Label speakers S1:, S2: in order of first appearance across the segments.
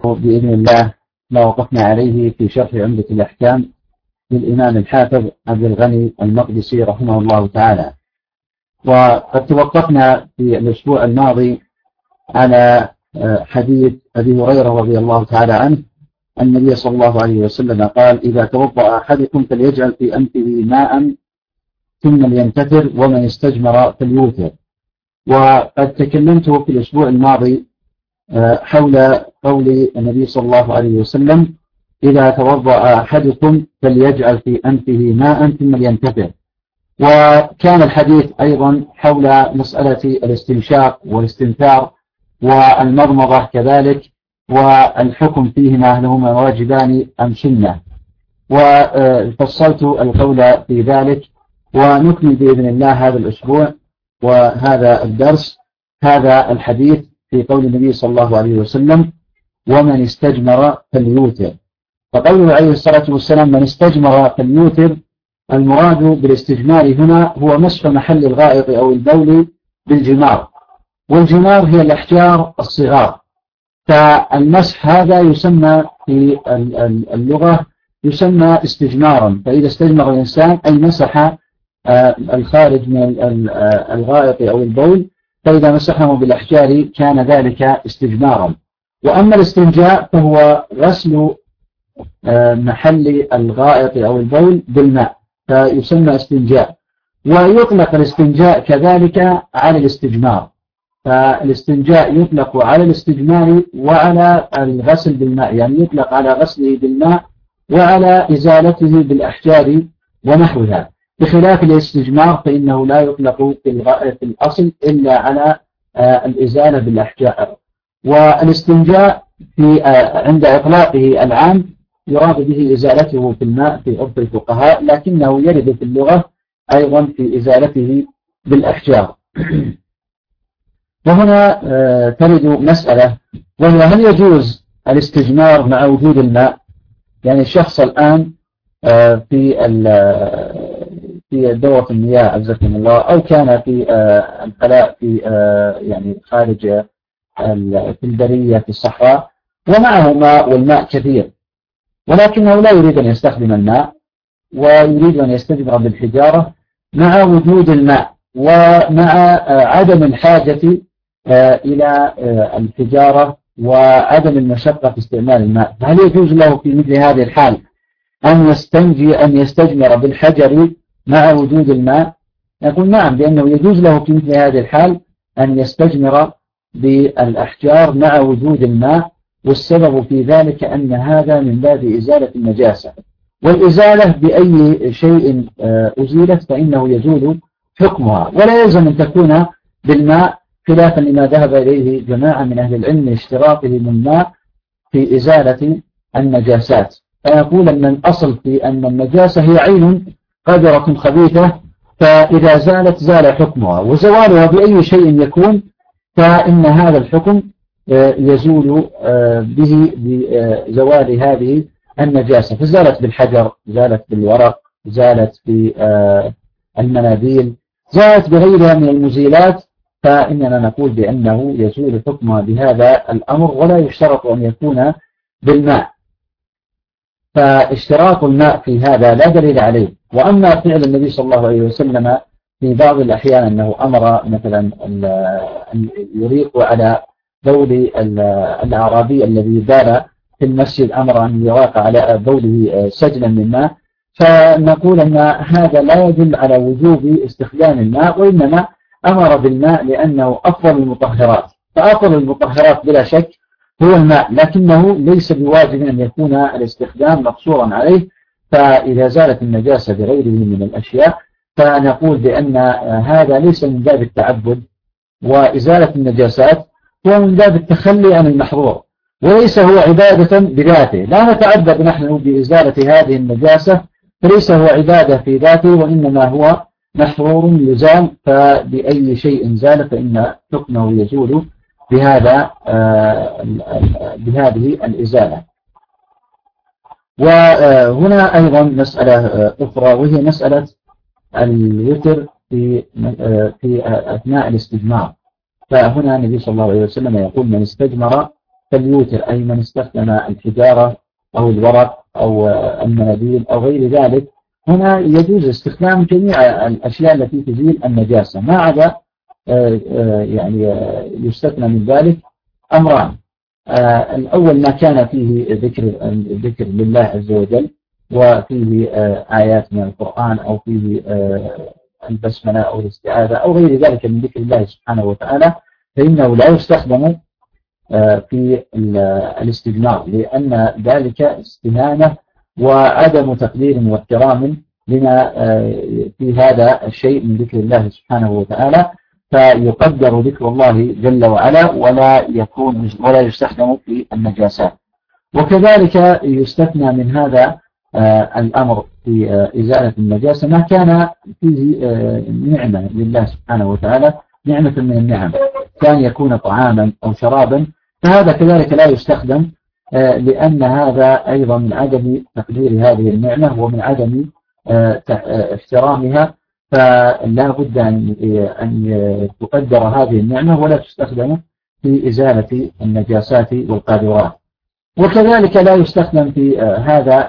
S1: بإذن الله ما وقفنا عليه في شرح عمدة الأحكام للإمام الحافظ عبد الغني المقدسي رحمه الله تعالى. وقد توقفنا في الأسبوع الماضي على حديث أبي هريرة رضي الله تعالى عنه أن النبي صلى الله عليه وسلم قال: إذا توضأ أحدكم فليجعل في أنفه ماء ثم لينتثر ومن استجمر فليوتر. وقد تكلمت في الأسبوع الماضي حول قول النبي صلى الله عليه وسلم: إذا توضأ أحدكم فليجعل في أنفه ماء ثم لينتثر. وكان الحديث أيضا حول مسألة الاستنشاق والاستنثار والمضمضة كذلك، والحكم فيهما هل هما واجبان أم سنة، وفصلت القول في ذلك. ونكمل بإذن الله هذا الأسبوع وهذا الدرس هذا الحديث في قول النبي صلى الله عليه وسلم: ومن استجمر فليوتر. فقوله عليه الصلاة والسلام: من استجمر فليوتر، المراد بالاستجمار هنا هو مسح محل الغائط أو البول بالجمار، والجمار هي الأحجار الصغار. فالمسح هذا يسمى في اللغة يسمى استجمارا. فإذا استجمر الإنسان أي مسح الخارج من الغائط أو البول، فإذا مسحه بالأحجار كان ذلك استجمارا. وأما الاستنجاء فهو غسل محل الغائط أو البول بالماء، فيسمى استنجاء. ويطلق الاستنجاء كذلك على الاستجمار، فالاستنجاء يطلق على الاستجمار وعلى الغسل بالماء، يعني يطلق على غسله بالماء وعلى إزالته بالأحجار ونحوها، بخلاف الاستجمار فإنه لا يطلق في الأصل إلا على الإزالة بالأحجار. والاستنجاء عند إطلاقه العام يراد به إزالته في الماء في عرف الفقهاء، لكنه يرد في اللغة أيضا في إزالته بالأحجار. وهنا ترد مسألة، وهي: هل يجوز الاستجمار مع وجود الماء؟ يعني الشخص الآن في دورة المياه عزكم الله، أو كان في الخلاء في يعني خارج في البرية في الصحراء، ومعه ماء والماء كثير، ولكنه لا يريد أن يستخدم الماء ويريد أن يستجمر بالحجارة مع وجود الماء ومع عدم الحاجة إلى الحجارة وعدم المشقة في استعمال الماء. فهل يجوز له في مثل هذه الحال أن يستجمر بالحجر مع وجود الماء؟ نقول نعم، لأنه يجوز له في مثل هذه الحال أن يستجمر بالأحجار مع وجود الماء، والسبب في ذلك أن هذا من باب إزالة النجاسة، والإزالة بأي شيء أزيلت فإنه يزول حكمها، ولا يلزم أن تكون بالماء، خلافا لما ذهب إليه جماعة من أهل العلم اشتراطه من الماء في إزالة النجاسات. فيقول أن الأصل في أن النجاسة هي عين قذرة خبيثة، فإذا زالت زال حكمها، وزوالها بأي شيء يكون فإن هذا الحكم يزول به بزوال هذه النجاسة. فزالت بالحجر، زالت بالورق، زالت بالمناديل، زالت بغيرها من المزيلات، فإننا نقول بأنه يزول حكمها بهذا الأمر، ولا يشترط أن يكون بالماء. فاشتراط الماء في هذا لا دليل عليه. وأما فعل النبي صلى الله عليه وسلم في بعض الأحيان أنه أمر مثلا أن يريق على بول الأعرابي الذي بال في المسجد، أمر أن يراق على بوله سجلا من ماء، فنقول أن هذا لا يدل على وجوب استخدام الماء، وإنما أمر بالماء لأنه أفضل المطهرات. فأفضل المطهرات بلا شك هو الماء، لكنه ليس بواجب أن يكون الاستخدام مقصورا عليه. فإذا زالت النجاسة بغيره من الأشياء فنقول بأن هذا ليس من باب التعبد، وإزالة النجاسات هو من باب التخلي عن المحظور، وليس هو عبادة بذاته. لا نتعبد نحن بإزالة هذه النجاسة، فليس هو عبادة في ذاته، وإنما هو محظور يزال، فبأي شيء زال فإن حكمه يزول بهذه الإزالة. وهنا أيضا مسألة أخرى، وهي مسألة الوتر في أثناء الاستجمار. فهنا النبي صلى الله عليه وسلم يقول: من استجمر فليوتر، أي من استخدم الحجارة أو الورق أو المناديل أو غير ذلك. هنا يجوز استخدام جميع الأشياء التي تزيل النجاسة، ما عدا يعني يستثنى من ذلك أمران. الأول ما كان فيه ذكر لله عز وجل، وفيه آيات من القرآن، أو فيه البسملة أو الاستعاذة أو غير ذلك من ذكر الله سبحانه وتعالى، فإنه لا يستخدم في الاستجمار، لأن ذلك استهانة وعدم تقدير واحترام لما في هذا الشيء من ذكر الله سبحانه وتعالى، فيقدر ذكر الله جل وعلا ولا يستخدم في النجاسات. وكذلك يستثنى من هذا الأمر في إزالة النجاسة ما كان فيه نعمة لله سبحانه وتعالى، نعمة من النعم، كان يكون طعاما أو شرابا، فهذا كذلك لا يستخدم، لأن هذا أيضا من عدم تقدير هذه النعمة ومن عدم احترامها، فلا بد أن تقدر هذه النعمة ولا تستخدم في إزالة النجاسات والقاذورات. وكذلك لا يستخدم في هذا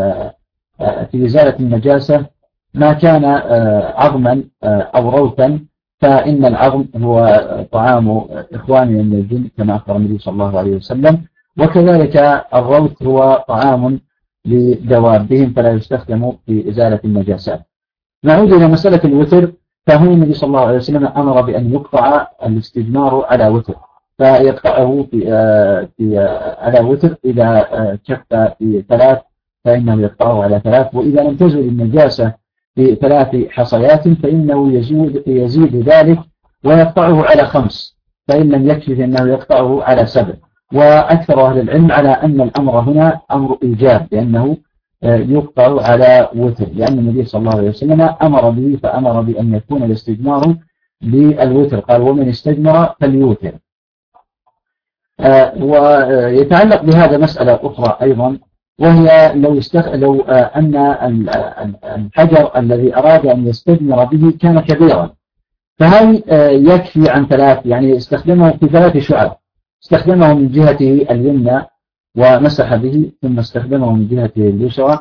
S1: في إزالة النجاسة ما كان عظما أو روثا، فإن العظم هو طعام إخواننا من الجن كما أخبر النبي صلى الله عليه وسلم، وكذلك الروث هو طعام لدوابهم فلا يستخدم في إزالة النجاسات. نعود إلى مسألة الوتر، فهو النبي صلى الله عليه وسلم أمر بأن يقطع الاستجمار على وتر، فيقطعه على وتر، إذا كف في 3 فإنه يقطعه على 3، وإذا لم تزل النجاسة في 3 حصيات فإنه يزيد ذلك ويقطعه على 5، فإن لم يكفي فإنه يقطعه على 7. وأكثر أهل العلم على أن الأمر هنا أمر إيجاب، لأنه يقطع على وتر، لأن النبي صلى الله عليه وسلم أمر به، فأمر بأن يكون الاستجمار بالوتر، قال ومن استجمر فليوتر. ويتعلق بهذا مسألة أخرى أيضا، وهي لو أن الحجر الذي أراد أن يستجمر به كان كبيرا، فهل يكفي عن 3؟ يعني استخدمه في 3 شعب، استخدمه من جهته اليمنى ومسح به، ثم استخدمه من جهته اليسرى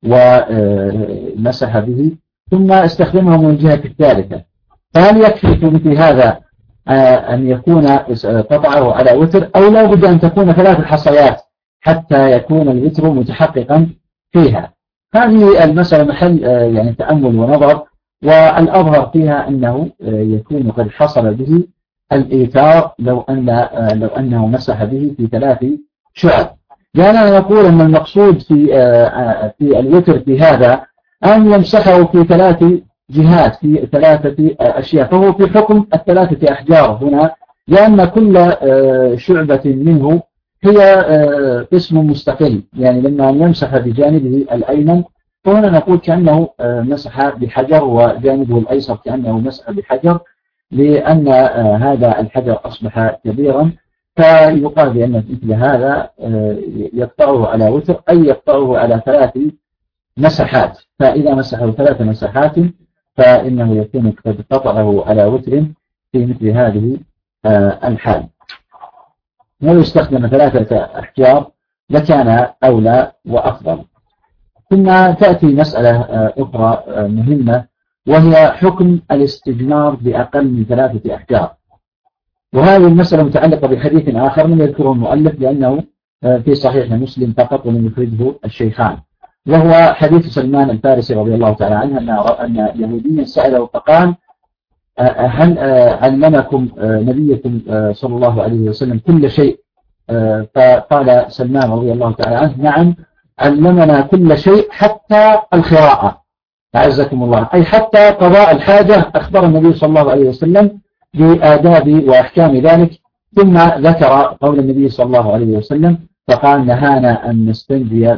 S1: ومسح به، ثم استخدمه من الجهة الثالثة، فهل يكفي في مثل هذا أن يكون قطعه على وتر، أو لا بد أن تكون 3 حصيات حتى يكون الوتر متحققا فيها؟ هذه المسألة محل يعني تأمل ونظر، والأظهر فيها أنه يكون قد حصل به الإيثار لو أنه مسح به في 3 شعب. لأننا نقول أن المقصود في الوتر في هذا أن يمسحه في 3 جهات، في 3 أشياء، فهو في حكم 3 أحجار هنا، لأن كل شعبة منه هي قسم مستقل، يعني لما يمسح بجانبه الأيمن فهنا نقول كأنه مسح بحجر، وجانبه الأيسر كأنه مسح بحجر، لأن هذا الحجر أصبح كبيرا، فيقال بأن مثل هذا يقطعه على وتر، أي يقطعه على 3 مسحات، فإذا مسحه 3 مسحات فإنه يكون قد قطعه على وتر في مثل هذه الحال. ولو استخدم 3 أحجار لكان أولى وأفضل. ثم تأتي مسألة أخرى مهمة، وهي حكم الاستجمار بأقل من 3 أحجار، وهذه المسألة متعلقة بحديث آخر من يذكره المؤلف لأنه في صحيح مسلم فقط ولم يخرجه الشيخان، وهو حديث سلمان الفارسي رضي الله تعالى عنه أن يهوديا سأله فقال هل علمكم نبيكم صلى الله عليه وسلم كل شيء؟ فقال سلمان رضي الله تعالى عنه نعم علمنا كل شيء حتى الخراءة، أعزكم الله، أي حتى قضاء الحاجة أخبر النبي صلى الله عليه وسلم بآداب وأحكام ذلك، ثم ذكر قول النبي صلى الله عليه وسلم فقال نهانا أن نستجمر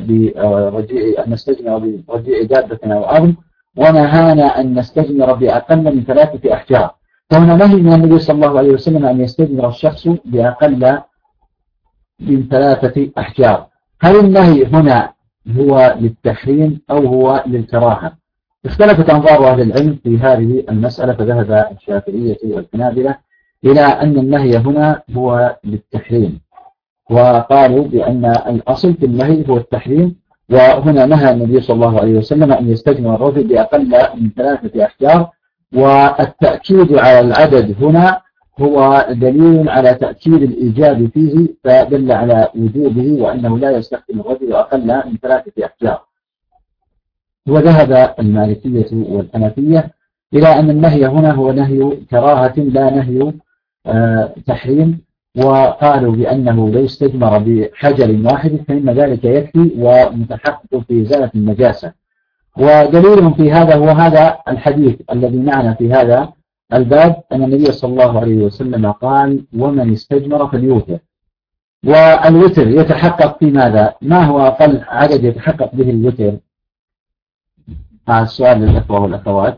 S1: برجيع دابة أو أرض، ونهانا أن نستجمر بأقل من 3 أحجار. فهنا نهي من النبي صلى الله عليه وسلم أن يستجمر الشخص بأقل من 3 أحجار. هل النهي هنا هو للتحريم أو هو للكراهة؟ اختلفت أنظار أهل العلم في هذه المسألة، فذهب الشافعية والحنابلة إلى أن النهي هنا هو للتحريم، وقالوا بأن الأصل في النهي هو التحريم. وهنا نهى النبي صلى الله عليه وسلم أن يستجمع الرجل بأقل من 3 أحجار، والتأكيد على العدد هنا هو دليل على تأكيد الإيجاب فيه، فدل على وجوبه وأنه لا يستخدم الرجل أقل من 3 أحجار. وذهب المالكية والحنفية إلى أن النهي هنا هو نهي كراهة لا نهي تحريم، وقالوا بأنه لو استجمر بحجر واحد فإن ذلك يكفي ومتحقق في إزالة النجاسة. ودليل في هذا هو هذا الحديث الذي معنا في هذا الباب، أن النبي صلى الله عليه وسلم قال: ومن استجمر فليوتر. والوتر يتحقق في ماذا؟ ما هو أقل عدد يتحقق به الوتر؟ هذا السؤال للأخوة والأخوات.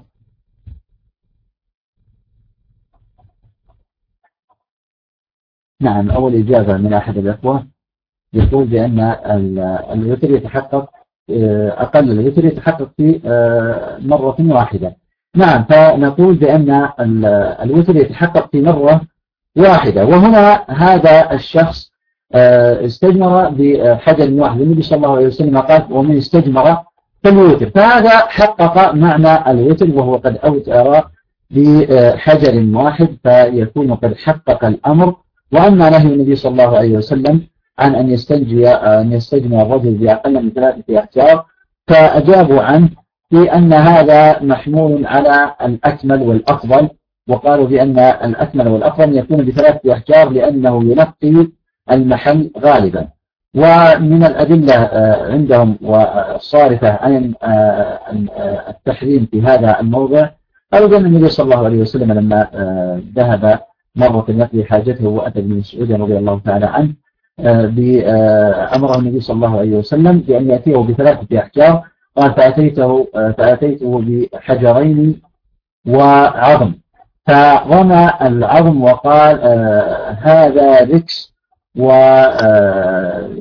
S1: نعم، أول إجابة من أحد الأخوة يقول بأن الوتر يتحقق أقل الوتر يتحقق في مرة واحدة. نعم، فنقول بأن الوتر يتحقق في مرة واحدة. وهنا هذا الشخص استجمر بحجر واحد، النبي صلى الله عليه وسلم قال: ومن استجمر فليوتر. فهذا حقق معنى الوتر، وهو قد أوتر بحجر واحد، فيكون قد حقق الأمر. وأما نهي النبي صلى الله عليه وسلم عن أن يستجمع الرجل بأقل من 3 أحجار، فأجابوا عنه بأن هذا محمول على الأكمل والأفضل، وقالوا بأن الأكمل والأفضل يكون ب3 أحجار لأنه ينقي المحل غالبا. ومن الأدلة عندهم والصارفة عن التحريم في هذا الموضع، قالوا بأن النبي صلى الله عليه وسلم لما ذهب مرة يقضي حاجته وأتى بن مسعود رضي الله تعالى عنه أمره النبي صلى الله عليه وسلم بأن يأتيه ب3 أحجار، قال: فأتيته بحجرين وعظم، فرمى العظم وقال: هذا ركس. وبعد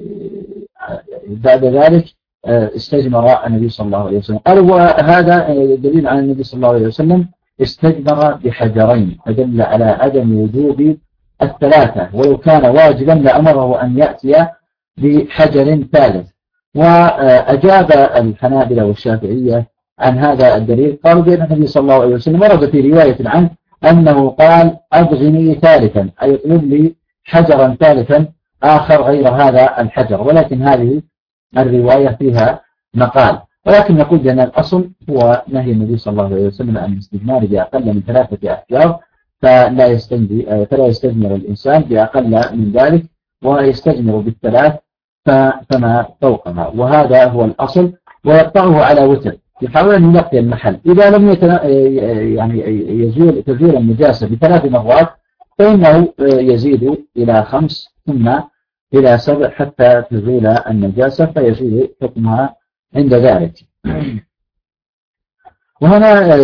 S1: ذلك استجمر النبي صلى الله عليه وسلم. قالوا: وهذا دليل على النبي صلى الله عليه وسلم استجمر بحجرين، فدل على عدم وجوب 3، ولو كان واجبا لأمره أن يأتي بحجر ثالث. وأجاب الحنابلة والشافعية عن هذا الدليل، قالوا بأن النبي صلى الله عليه وسلم ورد في رواية عنه أنه قال: أبغني ثالثا، أي اطلب لي حجرا ثالثا آخر غير هذا الحجر. ولكن هذه الرواية فيها مقال، ولكن نقول بأن الأصل هو نهي النبي صلى الله عليه وسلم عن الاستجمار بأقل من 3 أحجار، فلا يستجمر الإنسان بأقل من ذلك، ويستجمر ب3 فما فوقها، وهذا هو الأصل. ويقطعه على وتر، يحاول أن ينقي المحل. إذا لم تزول النجاسة ب3 مرات، فإنه يزيد إلى 5 ثم إلى 7 حتى تزول النجاسة، فيزول حكمها عند ذلك. وهنا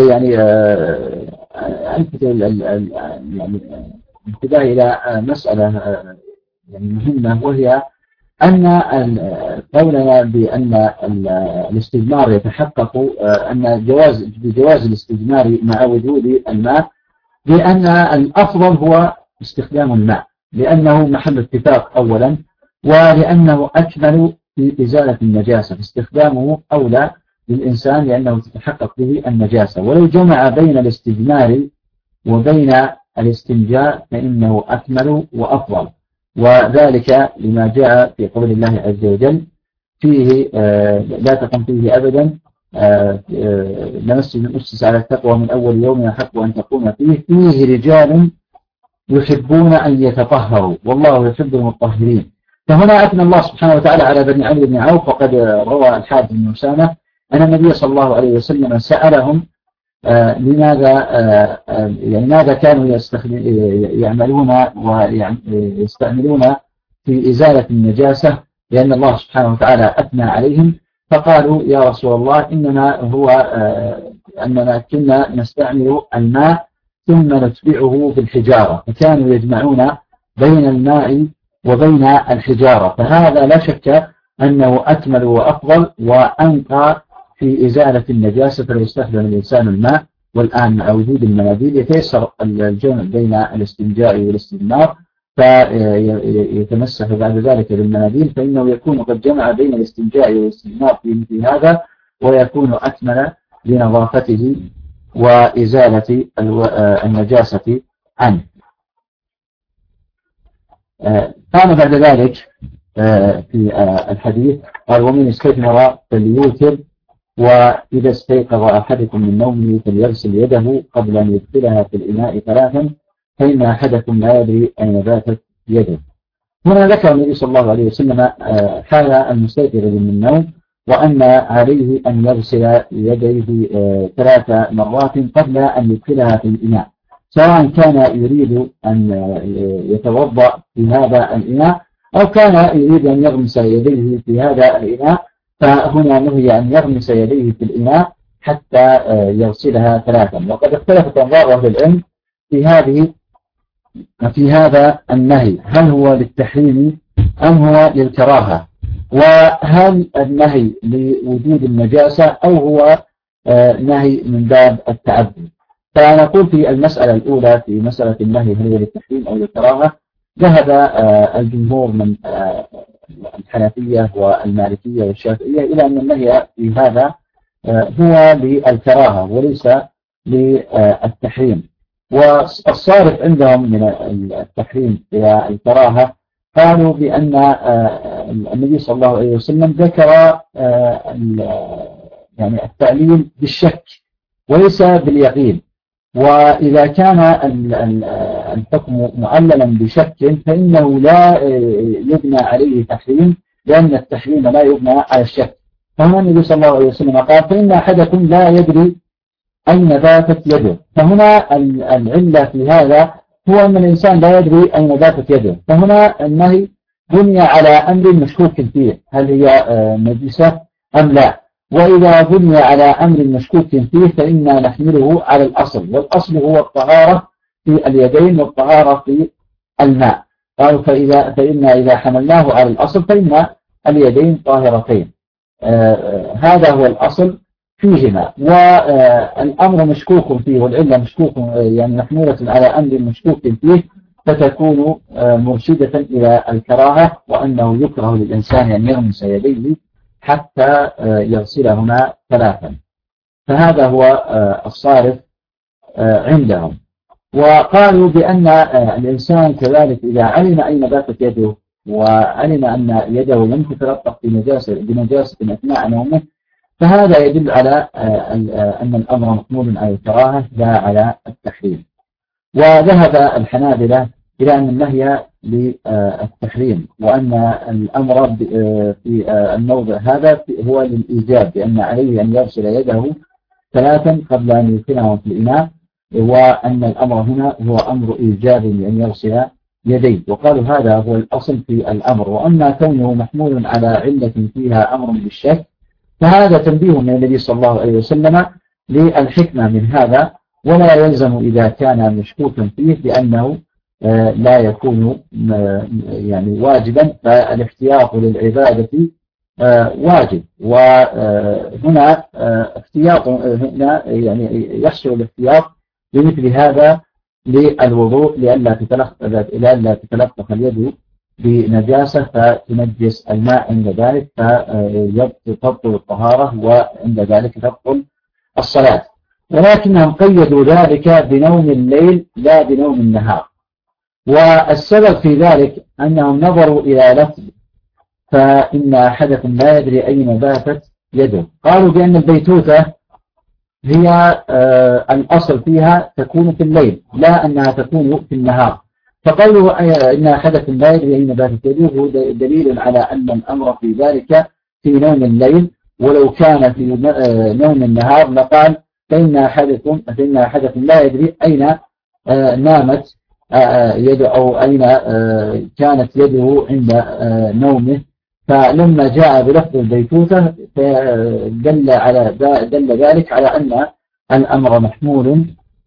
S1: ألفت الانتباه إلى مسألة مهمة، وهي أن قولنا بأن الاستجمار يتحقق، أن بجواز الاستجمار مع وجود الماء، بأن الأفضل هو استخدام الماء، لأنه محل اتفاق أولا، ولأنه أكمل في إزالة النجاسة، فاستخدامه أولى للإنسان لأنه تتحقق به النجاسة. ولو جمع بين الاستجمار وبين الاستنجاء فإنه أكمل وأفضل، وذلك لما جاء في قول الله عز وجل: فيه لا تقم فيه أبدا لمسجد أسس على التقوى من أول يوم أحق أن تقوم فيه رجال يحبون أن يتطهروا والله يحب المطهرين. فهنا أثنى الله سبحانه وتعالى على بني عمرو بن عوف، وقد روى الحارث بن أسامة أن النبي صلى الله عليه وسلم سألهم ماذا كانوا يعملون ويستعملون في إزالة النجاسة، لأن الله سبحانه وتعالى أثنى عليهم. فقالوا: يا رسول الله، أننا كنا نستعمل الماء ثم نتبعه بالحجارة، فكانوا يجمعون بين الماء وبين الحجارة، فهذا لا شك أنه أكمل وأفضل وأنقى في إزالة النجاسة. فلو استخدم الإنسان الماء، والآن مع وجود المناديل يتيسر الجمع بين الاستنجاء والاستجمار، فيتمسح بعد ذلك بالمناديل، فإنه يكون قد جمع بين الاستنجاء والاستجمار في مثل هذا، ويكون أكمل لنظافته وإزالة النجاسة عنه. قام بعد ذلك في الحديث قال: ومن استجمر فليوتر، وإذا استيقظ أحدكم من نومه فليغسل يده قبل أن يدخلها في الإناء 3، فإن أحدكم لا يدري أين باتت يده. هنا ذكر النبي صلى الله عليه وسلم حال المستيقظ من النوم، وأن عليه أن يغسل يديه 3 مرات قبل أن يدخلها في الإناء، سواء كان يريد أن يتوضأ في هذا الإناء أو كان يريد أن يغمس يديه في هذا الإناء، فهنا نهي أن يغمس يديه في الإناء حتى يغسلها 3. وقد اختلفت أنظار أهل العلم في هذا النهي، هل هو للتحريم أم هو للكراهة، وهل النهي لوجود النجاسة أو هو نهي من باب التعبد. فنقول في المسألة الأولى، في مسألة النهي هل هو للتحريم أو للكراهة، ذهب الجمهور من الحنفية والمالكية والشافعية إلى أن النهي في هذا هو للكراهة وليس للتحريم. والصارف عندهم من التحريم والكراهة قالوا بأن النبي صلى الله عليه وسلم ذكر يعني التعليل بالشك وليس باليقين، وإذا كان الحكم معللا بشك فإنه لا يبنى عليه تحريم، لأن التحريم لا يبنى على الشك. فهنا النبي صلى الله عليه وسلم قال: فإن أحدكم لا يدري أين باتت يده. فهنا العلة في هذا هو أن الإنسان لا يدري أين باتت يده، فهنا النهي بني على أمر مشكوك فيه، هل هي نجسة أم لا. وإذا بني على أمر مشكوك فيه فإنا نحمله على الأصل، والأصل هو الطهارة في اليدين والطهارة في الماء. قالوا فإن إذا حملناه على الأصل فإن اليدين طاهرتين، هذا هو الأصل فيهما. والأمر مشكوك فيه والعلة مشكوك يعني محمولة على أمر مشكوك فيه، فتكون مرشدة إلى الكراهة، وأنه يكره للإنسان أن يغمس يديه حتى يغسلهما 3. فهذا هو الصارف عندهم. وقالوا بأن الإنسان كذلك إذا علم أين باتت يده وعلم أن يده لم تتلطخ بنجاسة أثناء نومه، فهذا يدل على أن الأمر محمول على الكراهة لا على التحريم. وذهب الحنابلة إلى أن النهي للتحريم، وأن الأمر في الموضع هذا هو للإيجاب، بأن عليه أن يغسل يده 3 قبل أن يدخلها في الإناء، وأن الأمر هنا هو أمر إيجاب لأن يغسل يديه. وقالوا هذا هو الأصل في الأمر. وأما كونه محمول على علة فيها أمر بالشك، فهذا تنبيه من النبي صلى الله عليه وسلم للحكمة من هذا، ولا يلزم إذا كان مشكوكا فيه بأنه لا يكون يعني واجبا، فالاحتياط للعبادة واجب. وهنا احتياط هنا يعني يحصل الاحتياط بمثل هذا للوضوء لئلا تتلطخ اليد بنجاسة فتنجس الماء عند ذلك فتبطل الطهارة، وعند ذلك تبطل الصلاة. ولكنهم قيدوا ذلك بنوم الليل لا بنوم النهار. والسبب في ذلك أنهم نظروا إلى لفظ فإن أحدكم لا يدري أين باتت يده، قالوا بأن البيتوتة هي الأصل فيها تكون في الليل لا أنها تكون في النهار. فقالوا إن أحدكم لا يدري أين باتت يده دليل على أن الأمر في ذلك في نوم الليل، ولو كان في نوم النهار لقال فإن أحدكم لا يدري أين نامت يده أو أين كانت يده عند نومه. فلما جاء بلفظ البيتوتة دل ذلك على أن الأمر محمول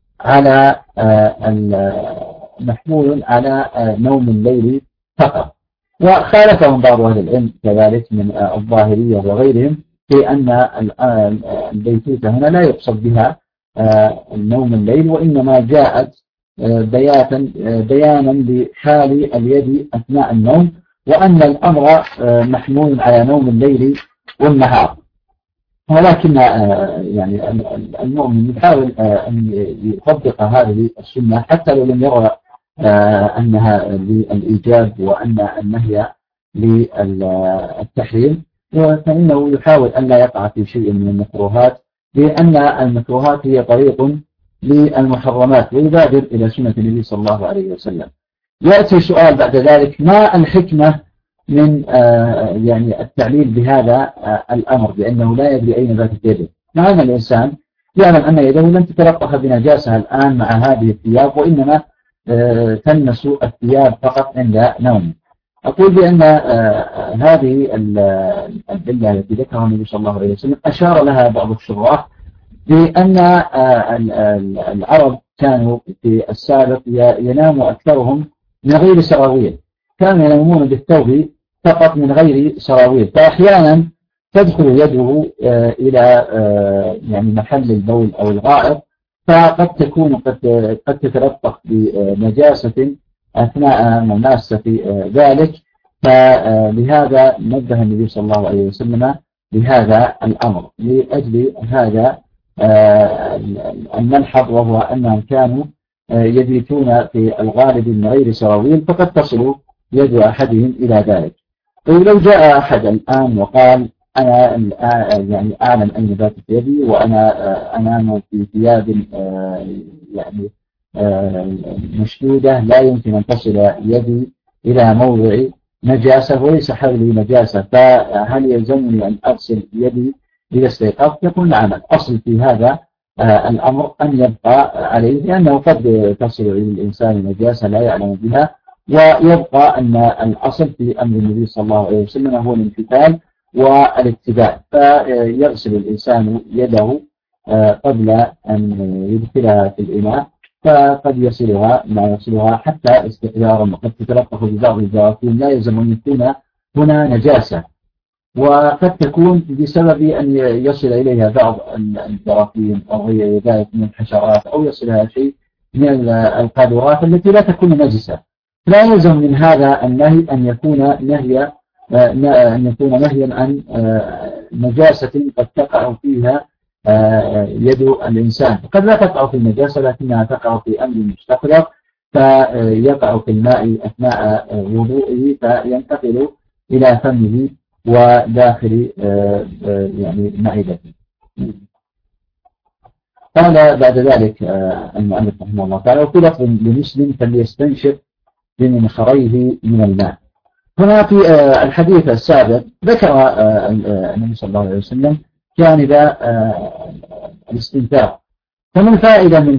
S1: على نوم الليل فقط. وخالفهم بعض أهل العلم كذلك من الظاهرية وغيرهم في أن البيتوتة هنا لا يقصد بها نوم الليل، وإنما جاءت بيانا لحال اليد أثناء النوم، وأن الأمر محمول على نوم الليل والنهار. ولكن يعني المؤمن يحاول أن يطبق هذه السنة حتى لو لم يرى أنها للإيجاب وأن النهي للتحريم، فإنه يحاول أن لا يقع في شيء من المكروهات، لأن المكروهات هي طريق للمحرمات، ويبادر إلى سنة النبي صلى الله عليه وسلم. يأتي سؤال بعد ذلك: ما الحكمة من يعني التعليل بهذا الأمر بأنه لا يدري أين باتت يده، مع أن الإنسان يعلم أن يده لم تتلقح بنجاسة الآن مع هذه الثياب، وإنما تلمس الثياب فقط عند نوم. أقول بأن هذه الدلة التي ذكرها النبي صلى الله عليه وسلم أشار لها بعض الشراح بأن العرب كانوا في السابق ينام أكثرهم من غير سراويل، كانوا ينامون بالثوب فقط من غير سراويل، فأحيانا تدخل يده إلى يعني محل البول أو الغائط، فقد تكون قد تتلطخ بنجاسة أثناء مماسة ذلك، فلهذا نبه النبي صلى الله عليه وسلم بهذا الأمر لأجل هذا الملحظ، وهو أنهم كانوا يبيتون في الغالب من غير سراويل، فقد تصل يد أحدهم إلى ذلك. ولو جاء أحد الآن وقال: أنا يعني أعلم أين باتت يدي وأنا أنام في ثياب يعني مشدودة لا يمكن أن تصل يدي إلى موضع نجاسة وليس حولي نجاسة، فهل يلزمني أن أغسل يدي إذا استيقظت؟ يقول: نعم، الأصل في هذا الأمر أن يبقى عليه، لأنه قد تصل إلى الإنسان نجاسة لا يعلم بها، ويبقى أن الأصل في أمر النبي صلى الله عليه وسلم هو الامتثال والاتباع، فيغسل الإنسان يده قبل أن يدخلها في الإناء، فقد يصلها ما يصلها حتى استقرارا، وقد تتلطف ببعض الجراثيم لا يلزم أن يكون هنا نجاسة، وقد تكون بسبب أن يصل إليها بعض الجراثيم أو غير ذلك من الحشرات، أو يصلها شيء من القاذورات التي لا تكون نجسة. لا يلزم من هذا النهي أن يكون نهيا عن نجاسة قد تقع فيها يد الإنسان. قد لا تقع في النجاسة لكنها تقع في أمر مستقر، فيقع في الماء أثناء وضوئه فينتقل إلى فمه وداخل يعني معدته. قال بعد ذلك المؤلف رحمه الله تعالى: وفي لفظ لمسلم: فليستنشق بمنخريه من الماء. هنا في الحديث السابق ذكر النبي صلى الله عليه وسلم جانب الاستنثار، فمن فائدة من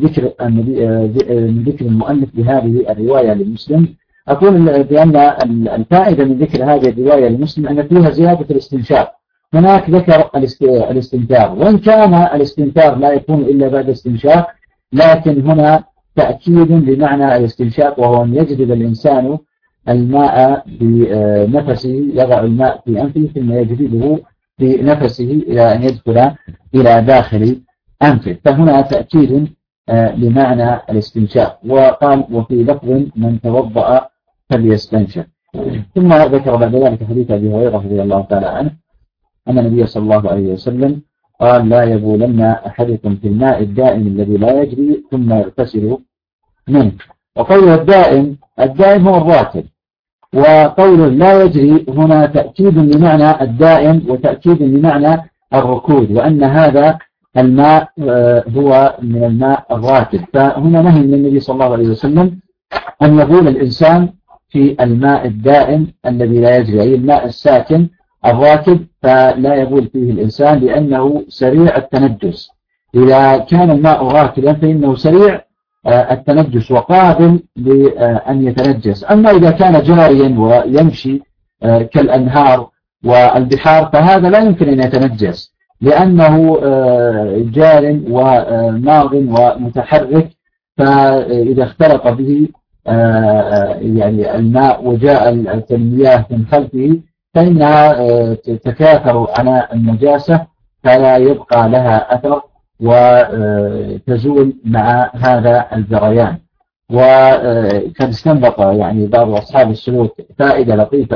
S1: ذكر المؤلف بهذه الرواية للمسلم، أقول بأن الفائدة من ذكر هذه الرواية للمسلم أن فيها زيادة الاستنشاق. هناك ذكر الاستنثار، وإن كان الاستنثار لا يكون إلا بعد استنشاق، لكن هنا تأكيد بمعنى الاستنشاق، وهو أن يجذب الإنسان الماء بنفسه، يضع الماء في أنفه ثم يجذبه بنفسه إلى أن يدخل إلى داخل أنفه، فهنا تأكيد لمعنى الاستنشاق. وقال: وفي لفظ: من توضأ فليستنشق. ثم ذكر بعد ذلك حديث أبي هريرة رضي الله تعالى عنه أن النبي صلى الله عليه وسلم قال: لا يبولن أحدكم في الماء الدائم الذي لا يجري ثم يغتسل منه. وقوله الدائم هو الراكد، وقول لا يجري هنا تأكيد لمعنى الدائم وتأكيد لمعنى الركود، وأن هذا الماء هو من الماء الراكد. فهنا نهي من النبي صلى الله عليه وسلم أن يبول الإنسان في الماء الدائم الذي لا يجري، أي الماء الساكن الراكد، فلا يبول فيه الإنسان لأنه سريع التنجس. إذا كان الماء راكدا فإنه سريع التنجس وقابل لأن يتنجس. أما إذا كان جاريا ويمشي كالأنهار والبحار فهذا لا يمكن أن يتنجس، لأنه جار وماض ومتحرك، فإذا اختلط به يعني الماء وجاء المياه من خلفه فإنها تتكاثر على النجاسة فلا يبقى لها أثر وتزول مع هذا الجريان. وقد استنبط يعني بعض أصحاب السلوك فائدة لطيفة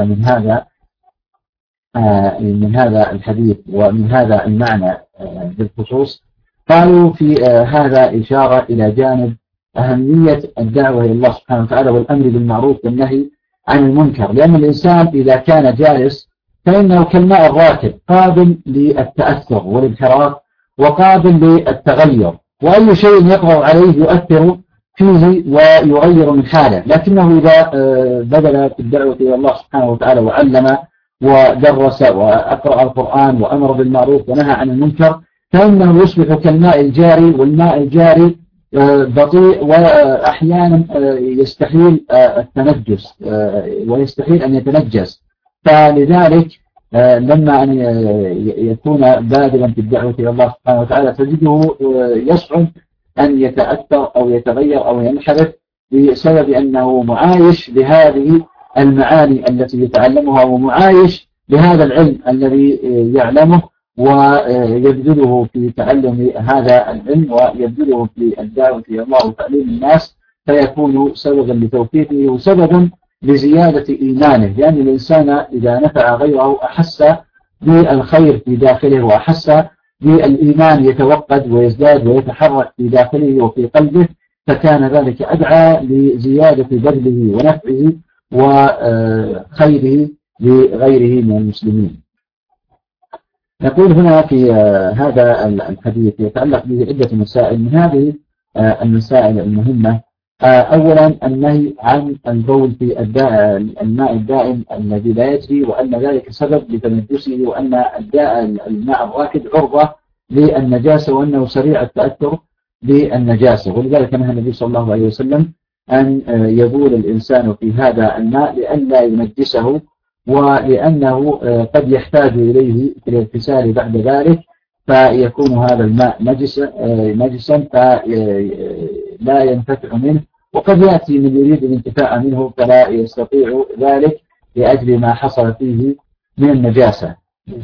S1: من هذا الحديث ومن هذا المعنى بالخصوص. قالوا في هذا إشارة إلى جانب أهمية الدعوة إلى الله سبحانه وتعالى والأمر بالمعروف والنهي عن المنكر، لأن الإنسان إذا كان جالس فإنه كالماء الراكد قابل للتأثر والانحراف وقابل للتغير، وأي شيء يطغى عليه يؤثر فيه ويغير من حاله. لكنه إذا بدل في الدعوة إلى الله سبحانه وتعالى وعلم ودرس وأقرأ القرآن وأمر بالمعروف ونهى عن المنكر فإنه يصبح كالماء الجاري، والماء الجاري بطيء وأحيانا يستحيل التنجس ويستحيل أن يتنجس. فلذلك لما أن يكون بادرا في الدعوة إلى الله سبحانه وتعالى تجده يصعب أن يتأثر أو يتغير أو ينحرف بسبب أنه معايش لهذه المعاني التي يتعلمها ومعايش لهذا العلم الذي يعلمه ويبذله في تعلم هذا العلم ويبذله في الدعوة إلى الله وتعليم الناس، فيكون سببا لتوفيقه وسببا لزيادة إيمانه، لأن الإنسان إذا نفع غيره أحس بالخير في داخله وأحس بالإيمان يتوقد ويزداد ويتحرك في داخله وفي قلبه، فكان ذلك أدعى لزيادة بذله ونفعه وخيره لغيره من المسلمين. نقول هنا في هذا الحديث يتعلق به عدة مسائل. من هذه المسائل المهمة أولا النهي عن البول في الماء الدائم الذي لا يجري، وأن ذلك سبب لتنجسه، وأن الماء الراكد عرضة للنجاسة وأنه سريع التأثر بالنجاسة، ولذلك نهى النبي صلى الله عليه وسلم أن يبول الإنسان في هذا الماء لئلا ينجسه، ولأنه قد يحتاج إليه في الاغتسال بعد ذلك فيكون هذا الماء نجسا فلا ينتفع منه، وقد يأتي من يريد الانتفاع منه فلا يستطيع ذلك لأجل ما حصل فيه من النجاسة.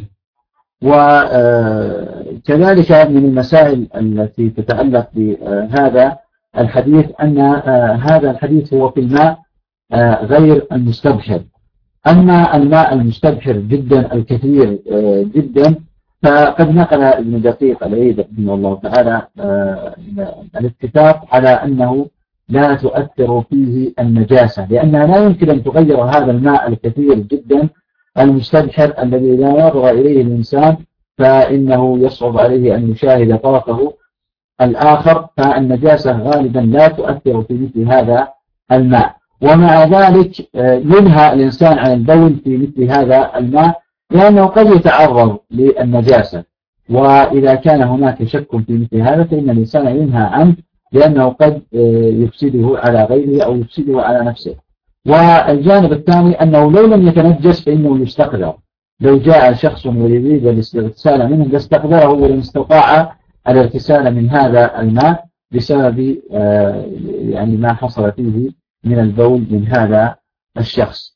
S1: وكذلك من المسائل التي تتعلق بهذا الحديث أن هذا الحديث هو في الماء غير المستبحر. أما الماء المستبحر جدا الكثير جدا فقد نقل ابن دقيق العيد رحمه الله تعالى الاتفاق على أنه لا تؤثر فيه النجاسة، لأنها لا يمكن أن تغير هذا الماء الكثير جدا المستبحر الذي لا يرغى إليه الإنسان، فإنه يصعب عليه أن يشاهد طرفه الآخر، فالنجاسة غالبا لا تؤثر في مثل هذا الماء. ومع ذلك ينهى الإنسان عن البول في مثل هذا الماء لأنه قد يتعرض للنجاسة، وإذا كان هناك شك في مثل هذا فإن الإنسان ينهى عنه لأنه قد يفسده على غيره أو يفسده على نفسه. والجانب الثاني أنه لو لم يتنجس فإنه يستقذر، لو جاء شخص ويريد الاغتسال منه لاستقذره ولم استطاع الاغتسال من هذا الماء بسبب يعني ما حصل فيه من البول من هذا الشخص.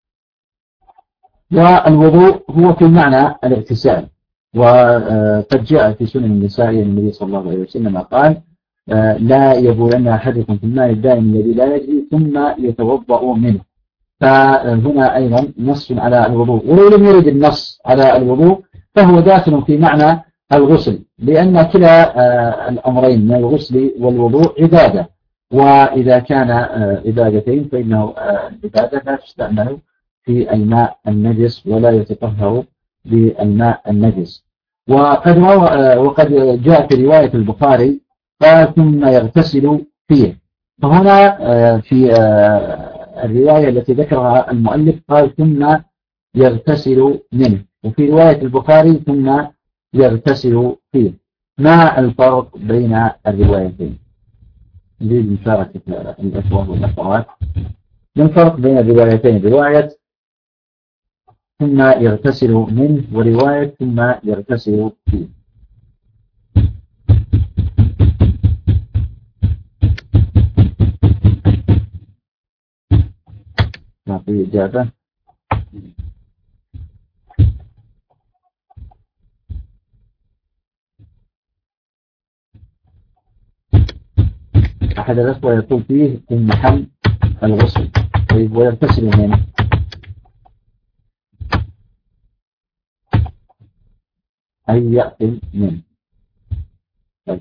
S1: والوضوء هو في معنى الاغتسال، وقد جاء في سنن النسائي النبي صلى الله عليه وسلم قال لا يبولن أحدكم في الماء الدائم الذي لا يجري ثم يتوضأ منه. فهنا أيضا نص على الوضوء، ولو لم يرد النص على الوضوء فهو داخل في معنى الغسل، لأن كلا الأمرين من الغسل والوضوء عبادة، وإذا كان عبادتين فإنه العبادة لا تستعمل في الماء النجس ولا يتطهر بالماء النجس. وقد جاء في رواية البخاري قال ثم يغتسل فيه، فهنا في الرواية التي ذكرها المؤلف قال ثم يغتسل منه، وفي رواية البخاري ثم يغتسل فيه. ما الفرق بين الروايتين؟ نريد مشاركة الأخوة والأخوات. ما الفرق بين الروايتين؟ رواية ثم يغتسل منه ورواية ثم يغتسل فيه. ما في إجابة؟ حدثت ويطول فيه في محل الغسل. طيب ويغتسل منه. أي يأكل منه. طيب.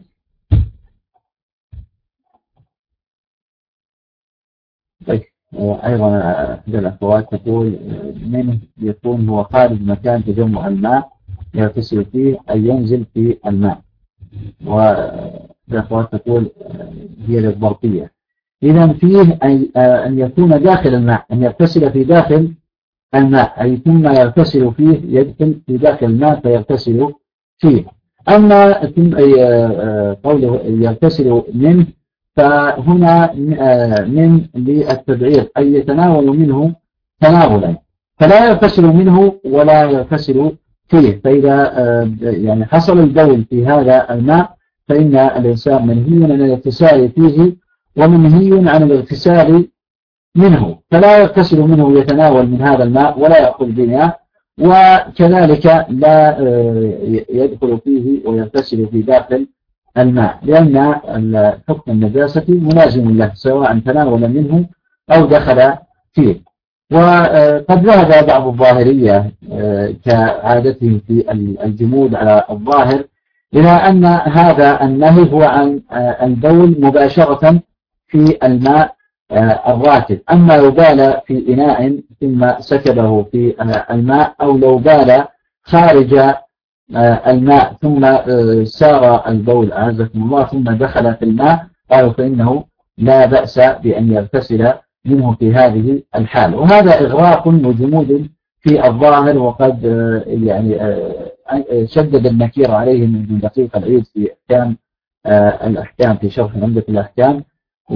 S1: طيب. أيضا أحد الأخوات تقول منه يكون هو خارج مكان تجمع الماء يغتسل فيه أي ينزل في الماء. والأخوات تقول هي للظرفية. إذا فيه أن يكون داخل الماء، أن يغتسل في داخل الماء، أي ثم يغتسل فيه، يدخل في داخل الماء فيغتسل فيه. أما قوله يغتسل منه فهنا من للتبعير أي يتناول منه تناولا، فلا يغتسل منه ولا يغتسل فيه. فإذا يعني حصل البول في هذا الماء فإن الإنسان منهي عن الاغتسال فيه ومنهي عن الاغتسال منه، فلا يغتسل منه ويتناول من هذا الماء ولا يأخذ بماء، وكذلك لا يدخل فيه ويغتسل في داخل الماء، لأن حكم النجاسة ملازم له سواء تناول منه أو دخل فيه. وقد ذهب بعض الظاهرية كعادتهم في الجمود على الظاهر إلى أن هذا النهي هو عن البول مباشرة في الماء الراكد. أما لو بال في إناء ثم سكبه في الماء، أو لو بال خارج الماء ثم سار البول أعزكم الله ثم دخل في الماء، قالوا فإنه لا بأس بأن يغتسل منه في هذه الحال. وهذا إغراق وجمود في الظاهر، وقد يعني شدد النكير عليه من دقيق العيد في أحكام الأحكام في شرح عمدة الأحكام،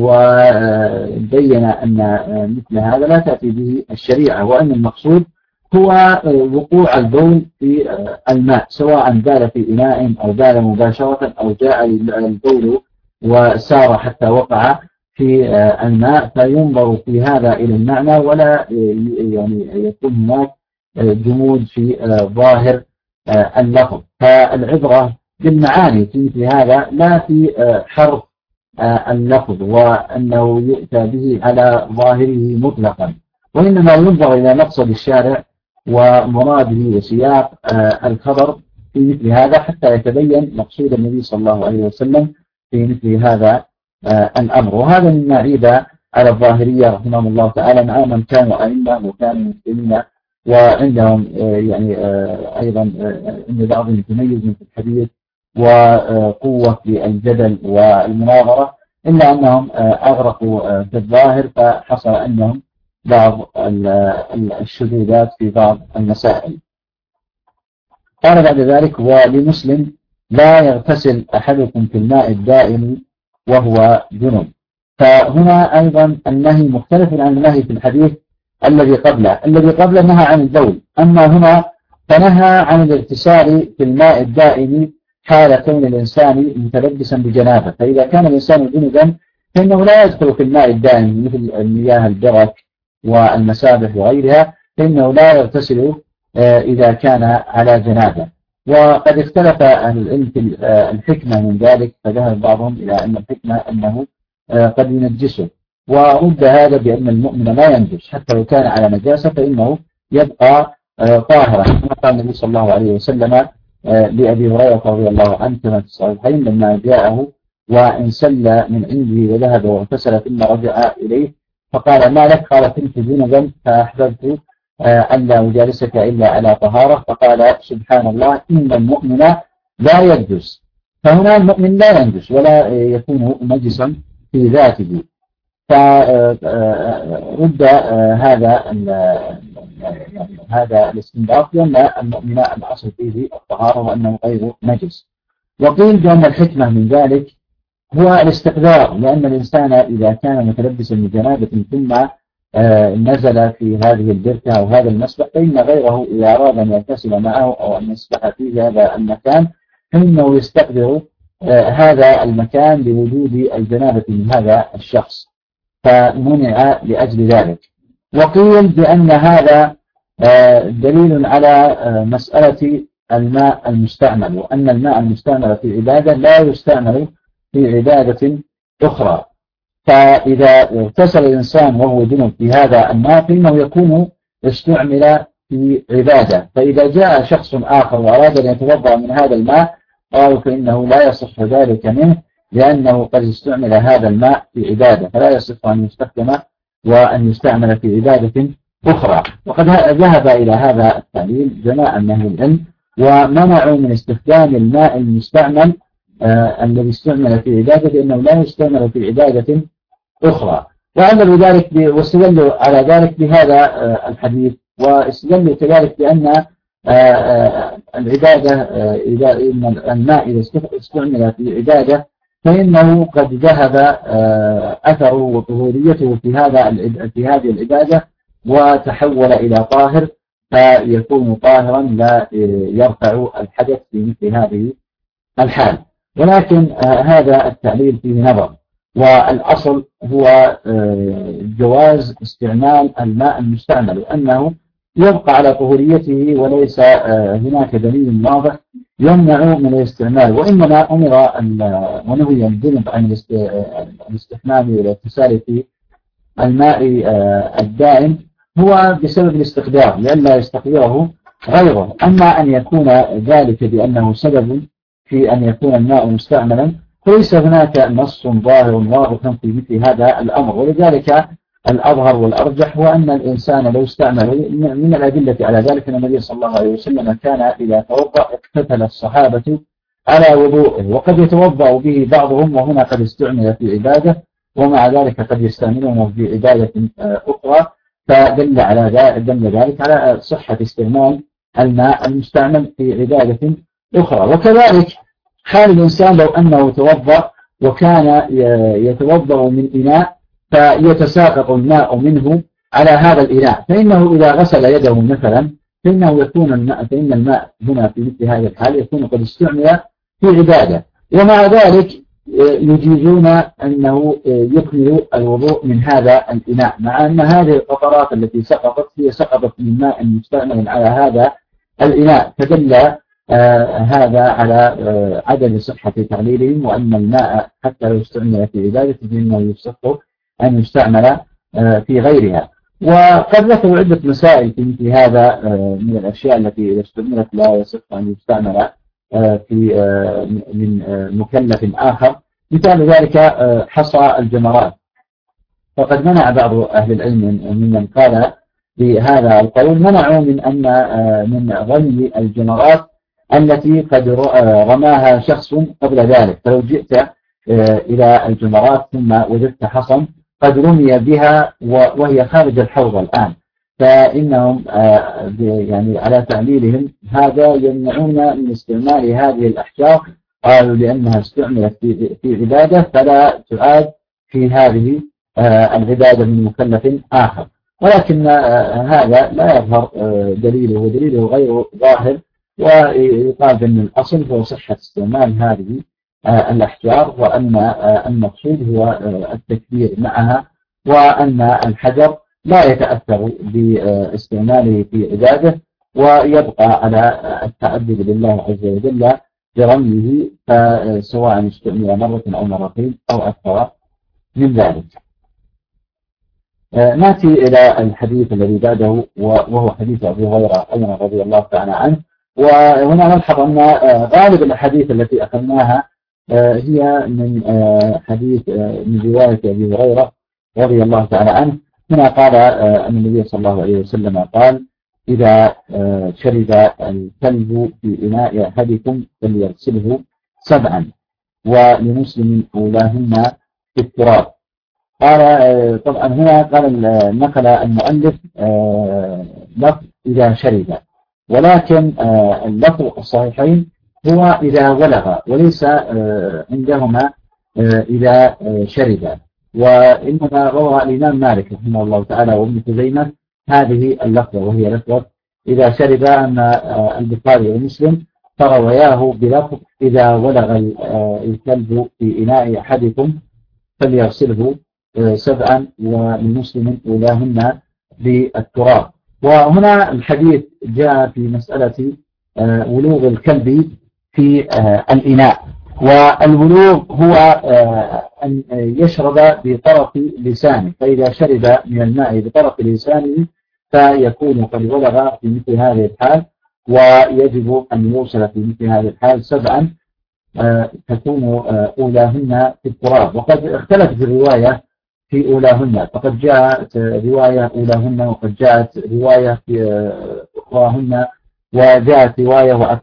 S1: وبين أن مثل هذا لا تأتي به الشريعة، وأن المقصود هو وقوع البول في الماء، سواء بال في إناء أو بال مباشرة أو جاء البول وسار حتى وقع في الماء، فينظر في هذا إلى المعنى ولا يعني يكون هناك جمود في ظاهر اللفظ. فالعبرة بالمعاني في هذا لا في حرف اللفظ وأنه يؤتى به على ظاهره مطلقا، وإنما ينظر إلى مقصد الشارع ومراده وسياق الخبر في مثل هذا حتى يتبين مقصود النبي صلى الله عليه وسلم في مثل هذا الأمر. وهذا مما عيب على الظاهرية رحمهم الله تعالى مع من كانوا أئمة وكانوا مسلمين، وعندهم يعني أيضا أن بعضهم يتميز في الحديث وقوة في الجدل والمناظرة، إلا أنهم أغرقوا في الظاهر فحصل أنهم بعض الشذوذات في بعض المسائل. قال بعد ذلك: ولمسلم لا يغتسل أحدكم في الماء الدائم وهو جنب. فهنا أيضا النهي مختلف عن النهي في الحديث الذي قبله نهى عن البول، أما هنا فنهى عن الاغتسال في الماء الدائم حال كون الإنسان متلبسا بجنابه. فإذا كان الإنسان جنبا فإنه لا يدخل في الماء الدائم مثل المياه البرك والمسابح وغيرها، فإنه لا يغتسل إذا كان على جنابه. وقد اختلف أهل العلم في الحكمة من ذلك، فذهب بعضهم إلى أن الحكمة أنه قد ينجسه، ورد هذا بأن المؤمن لا ينجس حتى لو كان على نجاسة فإنه يبقى طاهرا، كما قال النبي صلى الله عليه وسلم لأبي هريرة رضي الله عنه كما في الصحيحين لما جاءه وانسل من عنده وذهب واغتسل ثم رجع إليه فقال: ما لك؟ قال: كنت جنبا فأحببت ألا أجالسك إلا على طهارة. فقال: سبحان الله، إن المؤمن لا ينجس. فهنا المؤمن لا ينجس ولا يكون نجسا في ذاته، فرد هذا الاستنباط لأن المؤمن الأصل فيه الطهارة وأنه غير نجس. وقيل بأن الحكمة من ذلك هو الاستقذار، لأن الإنسان إذا كان متلبسا بجنابة ثم نزل في هذه البركة أو هذا المسبح فإن غيره إذا أراد أن يغتسل معه أو أن يسبح في هذا المكان فإنه يستقذر هذا المكان لوجود الجنابة من هذا الشخص، فمنع لأجل ذلك. وقيل بأن هذا دليل على مسألة الماء المستعمل، وأن الماء المستعمل في عبادة لا يستعمل في عبادة أخرى. فإذا اغتسل الإنسان وهو جنب في هذا الماء فإنه يكون استعمل في عبادة. فإذا جاء شخص آخر وأراد أن يتوضأ من هذا الماء قالوا فإنه لا يصح ذلك منه، لأنه قد استعمل هذا الماء في عبادة، فلا يصح أن يستخدم وأن يستعمل في عبادة أخرى. وقد ذهب إلى هذا التعليل جماعة من أهل العلم ومنعوا من استخدام الماء المستعمل الذي استعمل في عبادة، لأنه لا يستعمل في عبادة أخرى. وعملوا ذلك واستدلوا على ذلك بهذا الحديث، واستدلوا كذلك بأن العبادة إذا الماء إذا استعمل في عبادة فإنه قد ذهب أثره وطهوريته في هذه العبادة وتحول إلى طاهر، فيكون طاهرا لا يرفع الحدث في مثل هذه الحال. ولكن هذا التعليل فيه نظر، والأصل هو جواز استعمال الماء المستعمل وأنه يبقى على طهوريته، وليس هناك دليل واضح يمنع من الاستعمال. وإنما أمر ونهي الجنب عن الاستحمام والاغتسال في الماء الدائم هو بسبب الاستقدار لئلا يستقدره غيره. أما أن يكون ذلك بأنه سبب في أن يكون الماء مستعملا فليس هناك نص ظاهر واضح في مثل هذا الأمر. ولذلك الأظهر والأرجح هو أن الإنسان لو استعمل من الأدلة على ذلك أن النبي صلى الله عليه وسلم كان إذا توضأ اقتتل الصحابة على وضوءه، وقد يتوضأ به بعضهم وهنا قد استعمل في عبادة، ومع ذلك قد يستعملونه في عبادة أخرى، فدل ذلك على صحة استعمال الماء المستعمل في عبادة أخرى. وكذلك حال الإنسان لو أنه توضأ وكان يتوضأ من إناء فيتساقط الماء منه على هذا الإناء، فإنه إذا غسل يده مثلا فإن الماء هنا في مثل هذا الحال يكون قد استعمل في عبادة، ومع ذلك يجيزون أنه يكمل الوضوء من هذا الإناء، مع أن هذه القطرات التي سقطت هي سقطت من ماء مستعمل على هذا الإناء، فدل هذا على عدم صحة تعليلهم، وأن الماء حتى لو استعمل في عبادة فإنه يصح أن يستعمل في غيرها. وقد ذكروا عدة مسائل في مثل هذا من الأشياء التي إذا استعملت لا يصح أن يستعمل في من مكلف آخر. مثال ذلك حصى الجمرات، فقد منع بعض أهل العلم ممن قال بهذا القول، منعوا من أن من رمي الجمرات التي قد رماها شخص قبل ذلك. فلو جئت إلى الجمرات ثم وجدت حصى قد رمي بها وهي خارج الحوض الآن، فإنهم يعني على تعليلهم هذا يمنعون من استعمال هذه الأحجار، قالوا لأنها استعملت في عبادة فلا تعاد في هذه العبادة من مكلف آخر. ولكن هذا لا يظهر دليله، ودليله غير ظاهر، ويقال أن الأصل هو صحة استعمال هذه الأحجار، وأن المقصود هو التكبير معها، وأن الحجر لا يتأثر باستعماله في عباده، ويبقى على التعبد لله عز وجل برميه، سواء استعمل مرة أو مرتين أو أكثر من ذلك. نأتي إلى الحديث الذي بعده، وهو حديث أبي هريرة أيضا رضي الله تعالى عنه. وهنا نلحظ أن غالب الأحاديث التي أخذناها هي من حديث من رواية أبي هريرة رضي الله تعالى عنه. هنا قال أن النبي صلى الله عليه وسلم قال: إذا شرب الكلب في إناء أحدكم فليغسله 7، ولمسلم أولاهن في التراب. قال طبعا هنا قال نقل المؤلف لفظ إذا شرب، ولكن اللفظ الصحيحين هو إذا ولغ، وليس عندهما إذا شرب. وإنما روى الإمام مالك رحمه الله تعالى وابن خزيمة هذه اللفظة، وهي لفظة إذا شرب، أن البخاري ومسلم فرواياه بلفظ إذا ولغ الكلب في إناء أحدكم فليغسله 7، ولمسلم أولاهن بالتراب. وهنا الحديث جاء في مسألة ولوغ الكلب في الإناء، والبلوغ هو أن يشرب بطرف لسانه، فإذا شرب من الماء بطرف لسانه فيكون قد بلغ في مثل هذه الحال، ويجب أن يوصل في مثل هذه الحال 7 تكون أولاهن في التراب. وقد اختلفت الرواية في أولاهن، فقد جاءت رواية أولاهن وقد جاءت رواية في أخراهن، وجاءت رواية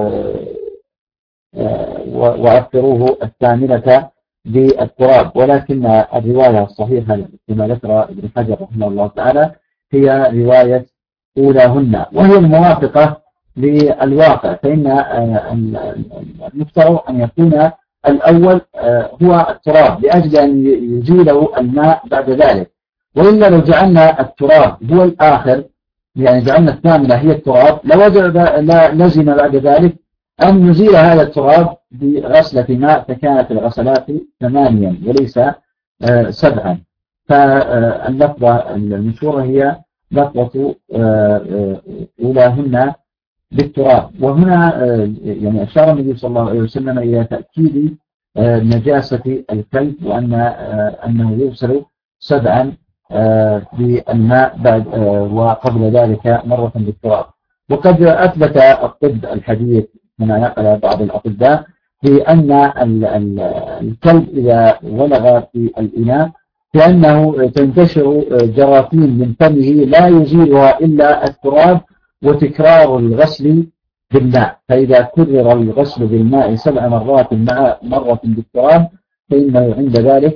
S1: وأكثروه الثامنة بالتراب. ولكن الرواية الصحيحة كما ذكر ابن حجر رحمه الله تعالى هي رواية أولاهن، وهي الموافقة للواقع، فإن المفترض أن يكون الأول هو التراب لأجل أن يزيله الماء بعد ذلك. وإلا لو جعلنا التراب هو الآخر، يعني جعلنا الثامنة هي التراب، لزم بعد ذلك أن نزيل هذا التراب بغسلة ماء، فكانت الغسلات 8 وليس 7. فاللفظة المشهورة هي لفظة أولاهن بالتراب. وهنا يعني أشار النبي صلى الله عليه وسلم إلى تأكيد نجاسة الكلب، أنه يغسل 7 بالماء بعد وقبل ذلك مرة بالتراب. وقد أثبت الطب الحديث كما نقل بعض الأطباء بأن الكلب إذا ولغ في الإناء فإنه تنتشر جراثيم من فمه لا يزيلها إلا التراب وتكرار الغسل بالماء. فإذا كرر الغسل بالماء 7 مرات مع مرة بالتراب فإنه عند ذلك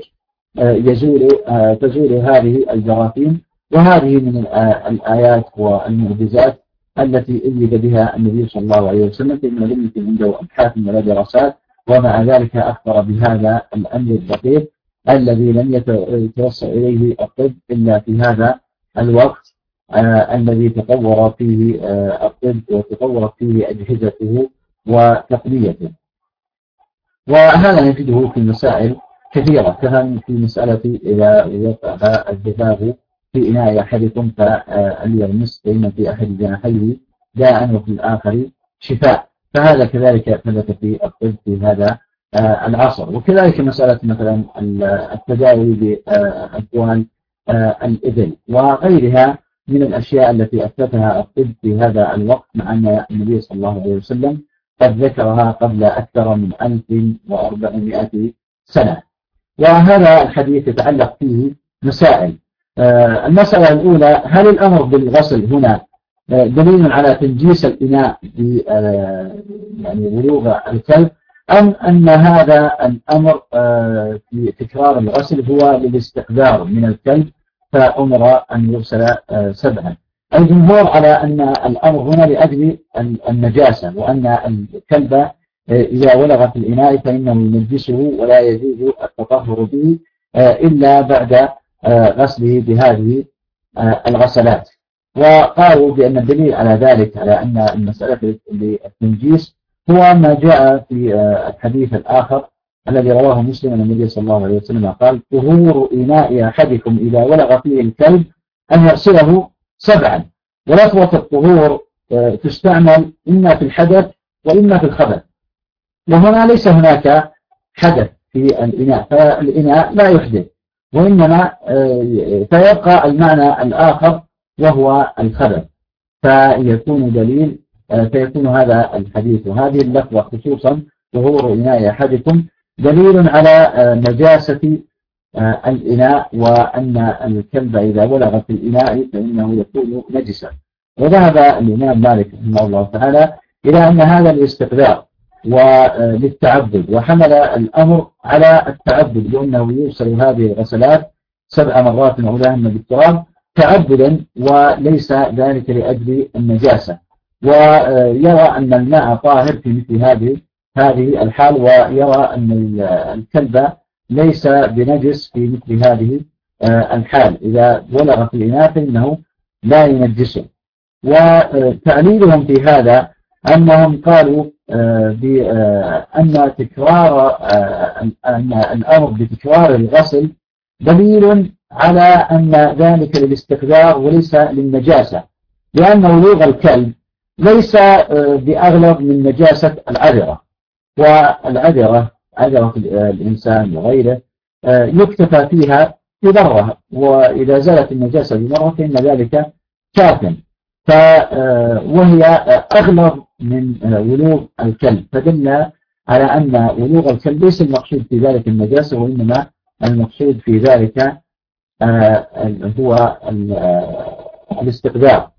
S1: تزول هذه الجراثيم. وهذه من الآيات والمعجزات التي أيد بها النبي صلى الله عليه وسلم، فإنه لم يكن عنده أبحاث ولا دراسات، ومع ذلك أخبر بهذا الأمر الدقيق الذي لم يتوصل إليه الطب إلا في هذا الوقت الذي تطور فيه الطب وتطورت فيه أجهزته وتقنيته. وهذا نجده في مسائل كثيرة، كهم في مسألة إذا وقع الذباب في إناء أحدكم فليغمس، فإن في أحد جناحيه داء وفي الآخر شفاء. فهذا كذلك ثبت في الطب في هذا العصر. وكذلك مسألة مثلا التداوي بأدوان الإبل وغيرها من الأشياء التي أثبتها الطب في هذا الوقت، مع أن النبي صلى الله عليه وسلم قد ذكرها قبل أكثر من 1400 سنة. وهذا الحديث يتعلق فيه مسائل. المسألة الأولى: هل الأمر بالغسل هنا دليل على تنجيس الإناء يعني بلوغ الكلب، أم أن هذا الأمر في تكرار الغسل هو للاستقذار من الكلب فأمر أن يغسل 7؟ الجمهور على أن الأمر هنا لأجل النجاسة، وأن الكلب إذا ولغ في الإناء فإنه ينجسه ولا يجوز التطهر به إلا بعد غسله بهذه الغسلات. وقالوا بأن الدليل على ذلك على أن المسألة للتنجيس هو ما جاء في الحديث الآخر الذي رواه مسلم أن النبي صلى الله عليه وسلم قال: طهور إناء أحدكم إذا ولغ فيه الكلب أن يغسله 7. ولفظة الطهور تستعمل إما في الحدث وإما في الخبث، وهنا ليس هناك حدث في الإناء، فالإناء لا يحدث، وإنما فيبقى المعنى الآخر وهو الخبث، فيكون دليل، فيكون هذا الحديث وهذه اللفظة خصوصا طهور إناء أحدكم دليل على نجاسة الإناء، وأن الكلب إذا ولغ في الإناء فإنه يكون نجسا. وذهب الإمام مالك رحمه الله تعالى إلى أن هذا الاستقذار وللتعبد، وحمل الأمر على التعبد بأنه يوصل هذه الغسلات 7 مرات أولاهن بالتراب تعبدا، وليس ذلك لأجل النجاسة. ويرى أن الماء طاهر في مثل هذه الحال، ويرى أن الكلب ليس بنجس في مثل هذه الحال، إذا ولغ في الإناء فإنه لا ينجسه. وتعليلهم في هذا أنهم قالوا بأن تكرار أن الأمر بتكرار الغسل دليل على أن ذلك للاستقذار وليس للنجاسة، لأن ولوغ الكلب ليس بأغلب من نجاسة العذرة، والعذرة عذرة الإنسان وغيره يكتفى فيها بمرة، وإذا زالت النجاسة بمرة فإن ذلك كافٍ. وهي أغلظ من ولوغ الكلب، فدل على أن ولوغ الكلب ليس المقصود في ذلك النجاسة، وإنما المقصود في ذلك هو الاستقذار.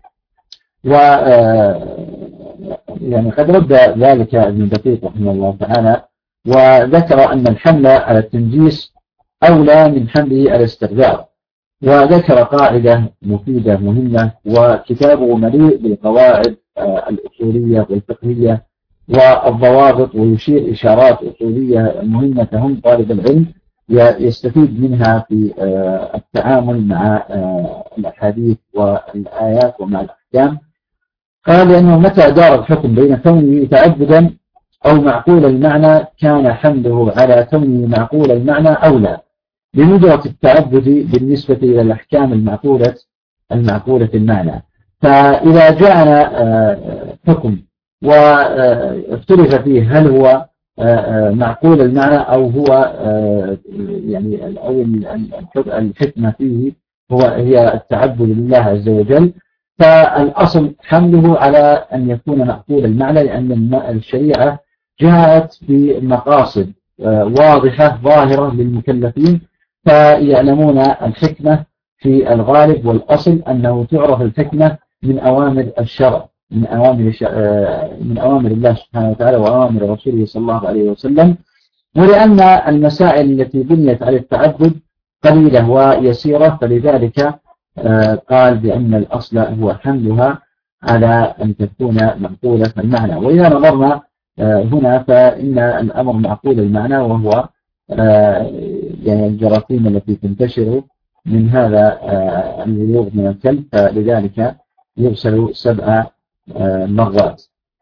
S1: يعني قد رد ذلك ابن دقيق رحمه الله تعالى، وذكر أن الحمل على التنجيس أولى من حمله على الاستقذار، وذكر قاعدة مفيدة مهمة، وكتابه مليء بالقواعد الأصولية والفقهية والضوابط، ويشير إشارات أصولية مهمة تهم طالب العلم يستفيد منها في التعامل مع الأحاديث والآيات ومع الأحكام. قال لأنه متى دار الحكم بين كونه تعبدا أو معقول المعنى كان حمله على كونه معقول المعنى أولى بمجرد التعبد بالنسبة إلى الأحكام المعقولة المعنى. فإذا جاءنا حكم واختلف فيه هل هو معقول المعنى أو هو يعني أو الحكمة فيه هي التعبد لله عز وجل، فالأصل حمله على أن يكون معقول المعنى، لأن الشريعة جاءت بمقاصد واضحة ظاهرة للمكلفين، فيعلمون الحكمة في الغالب، والأصل أنه تعرف الحكمة من أوامر الشرع، من أوامر الله سبحانه وتعالى وأوامر رسوله صلى الله عليه وسلم. ولأن المسائل التي بنيت على التعبد قليلة ويسيرة، فلذلك قال بأن الأصل هو حملها على أن تكون معقولة المعنى. وإذا نظرنا هنا فإن الأمر معقول المعنى، وهو يعني الجراثيم التي تنتشر من هذا الولوغ من الكلب، فلذلك يغسل 7 مرات.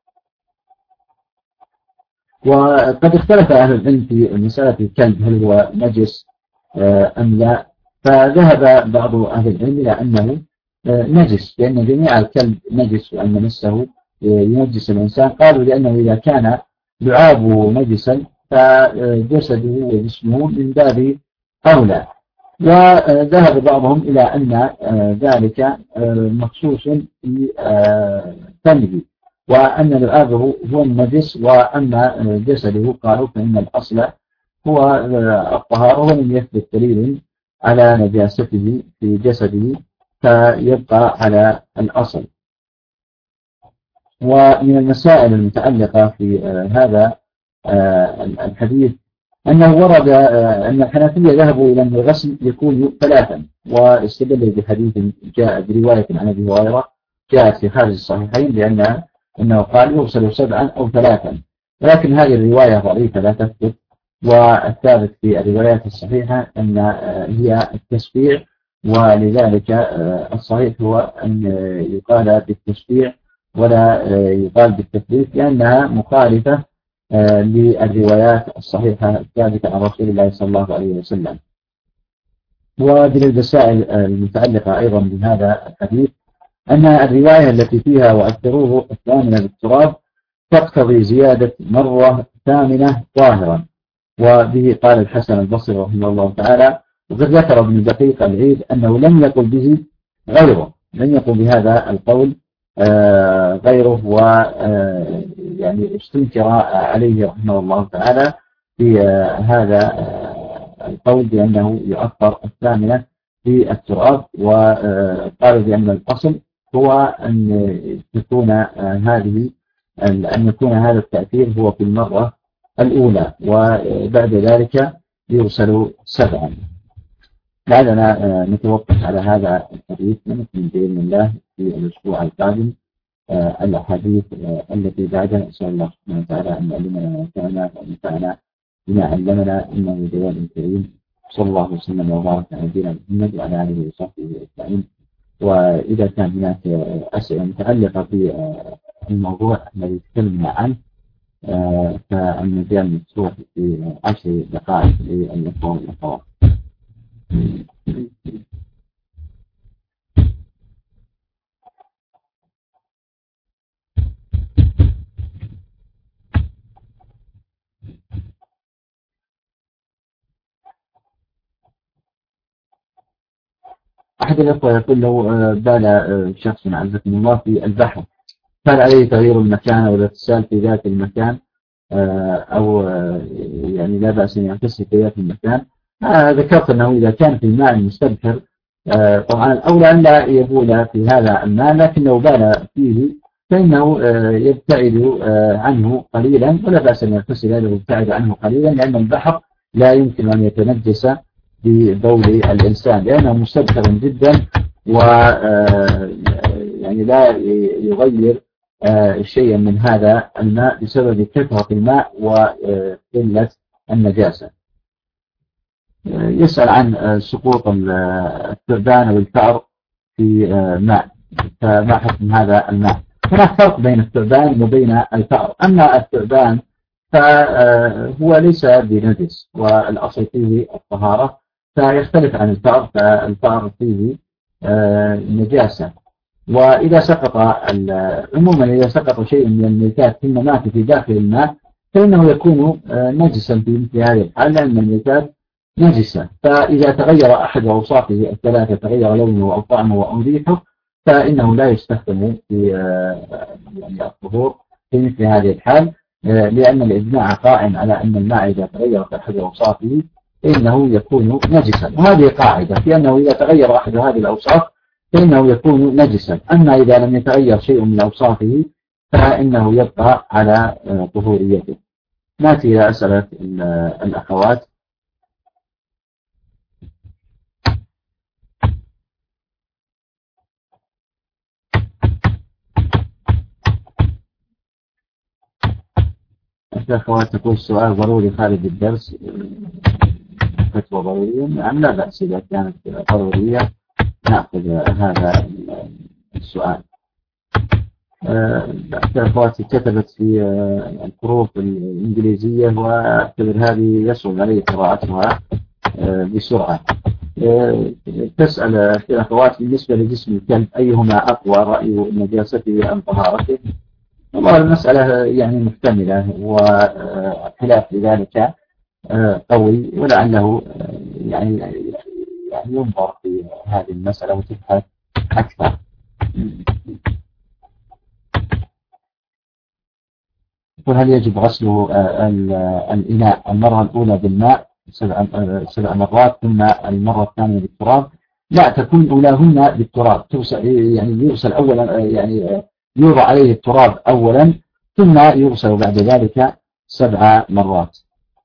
S1: وقد اختلف أهل العلم في مسألة الكلب هل هو نجس أم لا، فذهب بعض أهل العلم إلى أنه نجس، لأن جميع الكلب نجس، وأن مسه ينجس الإنسان. قالوا لأنه إذا كان لعابه نجسا فجسده وجسمه من باب أولى. وذهب بعضهم إلى أن ذلك مخصوص في فمه، وأن لعابه هو النجس، وأما جسده قالوا فإن الأصل هو الطهارة، ولم يثبت دليل على نجاسته في جسده، فيبقى على الأصل. ومن المسائل المتعلقة في هذا الحديث أنه ورد أن الحنفية ذهبوا إلى أن الغسل يكون 3، واستدل بحديث جاء برواية عن أبي هريرة جاءت في خارج الصحيحين أنه قال يغسل 7 أو 3، ولكن هذه الرواية ضعيفة لا تثبت. والثابت في الروايات الصحيحة أن هي التشفيع، ولذلك الصحيح هو أن يقال بالتشفيع ولا يقال بالتثبيت، لأنها مخالفة للروايات الصحيحة الثابتة عن رسول الله صلى الله عليه وسلم. ومن المسائل المتعلقة أيضا بهذا الحديث أن الرواية التي فيها وأثروه الثامنة بالتراب تقتضي زيادة مرة ثامنة ظاهرا، وبه قال الحسن البصري رحمه الله تعالى. وقد ذكر ابن دقيق العيد أنه لم يقل به غيره، لم يقل بهذا القول غيره، يعني استنكر عليه رحمه الله تعالى في هذا القول بأنه يؤثر الثامنة في التراب، وقال بأن الأصل هو أن يكون هذا التأثير هو في المرة الأولى، وبعد ذلك يغسل 7. لعلنا نتوقف على هذا الحديث، ونكمل بإذن الله في الأسبوع القادم الأحاديث التي بعدها. أسأل الله سبحانه وتعالى أن يعلمنا ما ينفعنا وينفعنا بما علمنا، إنه جواد كريم. صلى الله وسلم وبارك على نبينا محمد وعلى آله وصحبه أجمعين. وإذا كان هناك أسئلة متعلقة في الموضوع الذي تكلمنا عنه فالمجال مفتوح في 10 دقائق للإخوة والأخوات. أحد الأخوة يقول لو بال شخص عزكم الله في البحر، هل عليه تغيير المكان أو الاغتسال في ذات المكان أو يعني لا بأس أن يغتسل في ذات المكان؟ ذكرت أنه إذا كان في الماء المستبحر طبعا الأولى أن لا يبول في هذا الماء، لكن لو بال فيه فإنه يبتعد عنه قليلا، ولا بأس أن يغتسل له يبتعد عنه قليلا، لأن البحر لا يمكن أن يتنجس ببول الإنسان لأنه مستبحر جدا، و يعني لا يغير شيئا من هذا الماء بسبب كثرة الماء وقلة النجاسة. يسأل عن سقوط الثعبان أو الفأر في ماء، فما حكم هذا الماء؟ هناك فرق بين الثعبان وبين الفأر. أما الثعبان فهو ليس بنجس والأصل فيه الطهارة، فيختلف عن الفأر، فالفأر فيه نجاسة. وإذا سقط عموما إذا سقط شيء من الميتات ثم مات في داخل الماء فإنه يكون نجسا في مثل هذه الحال، لأن الميتات نجسة. فإذا تغير أحد أوصافه الثلاثة، تغير لونه أو طعمه أو ريحه، فإنه لا يستخدم في يعني الطهور في مثل هذه الحال، لأن الإجماع قائم على أن الماء إذا تغيرت أحد أوصافه فإنه يكون نجسا، وهذه قاعدة في أنه إذا تغير أحد هذه الأوصاف فإنه يكون نجسا. أما إذا لم يتغير شيء من أوصافه فإنه يبقى على طهوريته. نأتي إلى أسئلة الأخوات. الأخوات تقول السؤال ضروري خارج الدرس، فتوى ضرورية، يعني لا بأس إذا كانت ضرورية نأخذ هذا السؤال. أخواتي كتبت في الحروف الإنجليزية واعتبر هذه يصعب علي قراءتها بسرعة. تسأل أخواتي بالنسبة لجسم الكلب أيهما أقوى، رأي نجاسته أم طهارته؟ والله المسألة يعني محتملة، وخلاف لذلك قوي، ولعله يعني ينظر في هذه المسألة وتبحث أكثر. وهل يجب غسل الإناء المرة الأولى بالماء 7 مرات ثم المرة الثانية بالتراب؟ لا، تكون أولاهن بالتراب، يعني يغسل أولا، يعني يوضع عليه التراب أولا ثم يغسل بعد ذلك 7 مرات.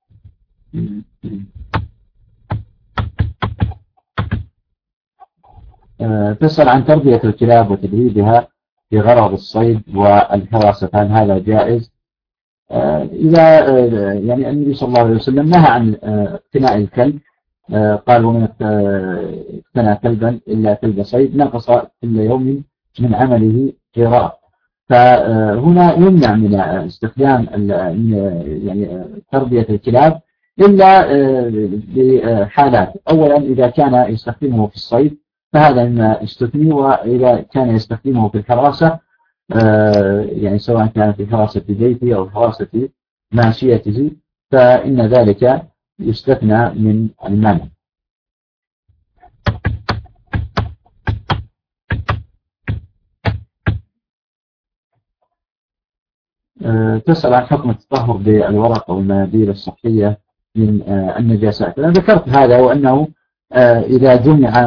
S1: تسأل عن تربية الكلاب وتدريبها بغرض الصيد والحراسة، هل هذا جائز؟ إذا يعني النبي صلى الله عليه وسلم نهى عن اقتناء الكلب، قال ومن اقتنى كلبا إلا كلب صيد نقص كل يوم من عمله قراء. فهنا يمنع من استخدام يعني تربية الكلاب إلا بحالات. أولا إذا كان يستخدمه في الصيد فهذا مما استثني، وإذا كان يستخدمه في الحراسة يعني سواء كان في حراسة بيته أو حراسة ماشيته فإن ذلك يستثنى من المنع. تسأل عن حكم التطهر بالورق أو المناديل الصحية من النجاسات. أنا ذكرت هذا، وأنه إذا جمع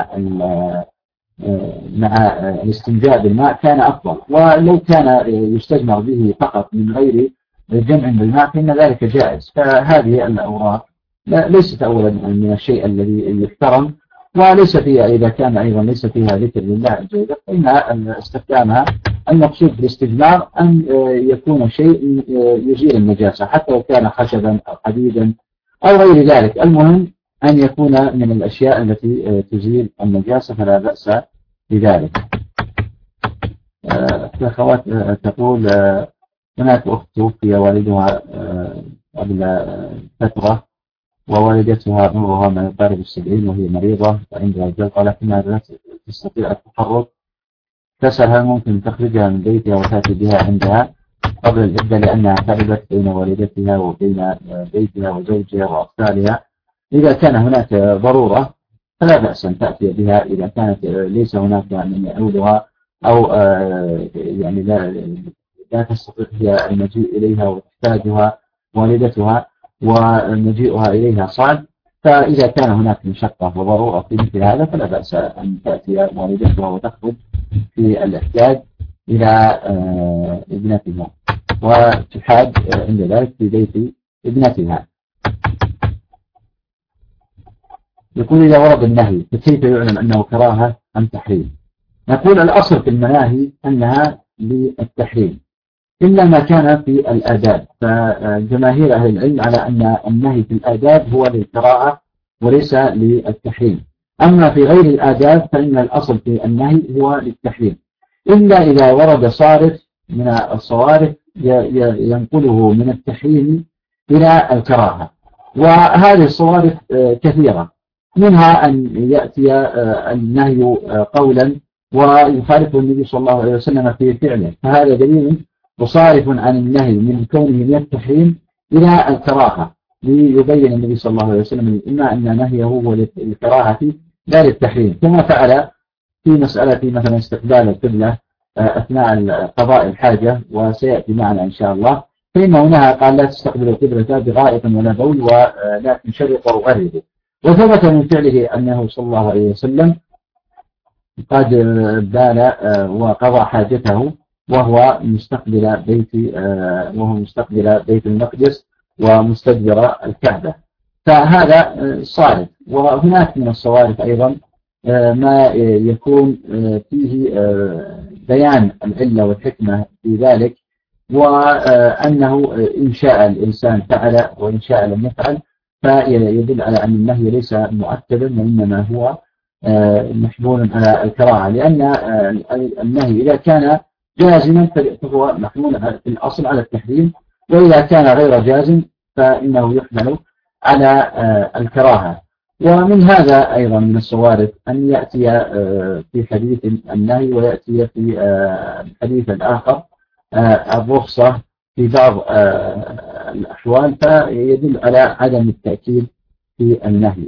S1: مع الاستنجاء بالماء كان أفضل، ولو كان يستجمر به فقط من غير جمع بالماء فإن ذلك جائز. فهذه الأوراق ليست أولا من الشيء الذي يحترم، وليس فيها إذا كان أيضا ليس فيها ذكر لله عز وجل فإن استخدامها المقصود بالاستجمار أن يكون شيء يزيل النجاسة، حتى لو كان خشبا أو حديدا أو غير ذلك، المهم أن يكون من الأشياء التي تزيل النجاسة فلا بأس بذلك. الأخوات تقول هناك أخت توفي والدها قبل فترة، ووالدتها عمرها ما يقارب 70 وهي مريضة وعندها جلطة لكنها لا تستطيع التحرك. تسأل هل ممكن تخرجها من بيتها وتأتي بها عندها قبل العدة لأنها تعبت بين والدتها وبين بيتها وزوجها وأطفالها. إذا كان هناك ضرورة فلا بأس أن تأتي بها إذا كانت ليس هناك من يعودها أو يعني لا تستطيع هي المجيء إليها وتحتاجها والدتها ومجيئها إليها صعب. فإذا كان هناك مشقة وضرورة في مثل هذا فلا بأس أن تأتي والدتها وتخرج في الاحتياج إلى ابنتها وتحاج عند ذلك في بيت ابنتها. يقول إذا ورد النهي فكيف يعلم أنه كراهة أم تحريم؟ نقول الأصل في المناهي أنها للتحريم إلا ما كان في الآداب، فجماهير أهل العلم على أن النهي في الآداب هو للكراهة وليس للتحريم. أما في غير الآداب فإن الأصل في النهي هو للتحريم، إلا إذا ورد صارف من الصوارف ينقله من التحريم إلى الكراهة، وهذه الصوارف كثيرة، منها أن يأتي النهي قولا ويخالفه النبي صلى الله عليه وسلم في فعله، فهذا دليل وصارف عن النهي من كونه من التحريم إلى الكراهة، ليبين النبي صلى الله عليه وسلم إما أن نهيه هو للكراهة لا للتحريم، كما فعل في مسألة مثلا استقبال القبلة أثناء قضاء الحاجة وسيأتي معنا إن شاء الله، فإنه نهى قال لا تستقبلوا القبلة بغائط ولا بول ولا تشرقوا وغربوا، وثبت من فعله أنه صلى الله عليه وسلم قد بال وقضى حاجته وهو مستقبل بيت المقدس ومستدبر الكعبة، فهذا صارف. وهناك من الصوارف أيضا ما يكون فيه بيان العلة والحكمة في ذلك، وأنه إن شاء الإنسان فعل وإن شاء لم يفعل، فيدل على أن النهي ليس مؤكدا وإنما هو محمول على الكراهة، لأن النهي إذا كان جازما فهو محمول في الأصل على التحريم، وإذا كان غير جازم فإنه يحمل على الكراهة. ومن هذا أيضا من الصوارف أن يأتي في حديث النهي ويأتي في الحديث الآخر الرخصة في بعض الأحوال، فيدل على عدم التأكيد في النهي.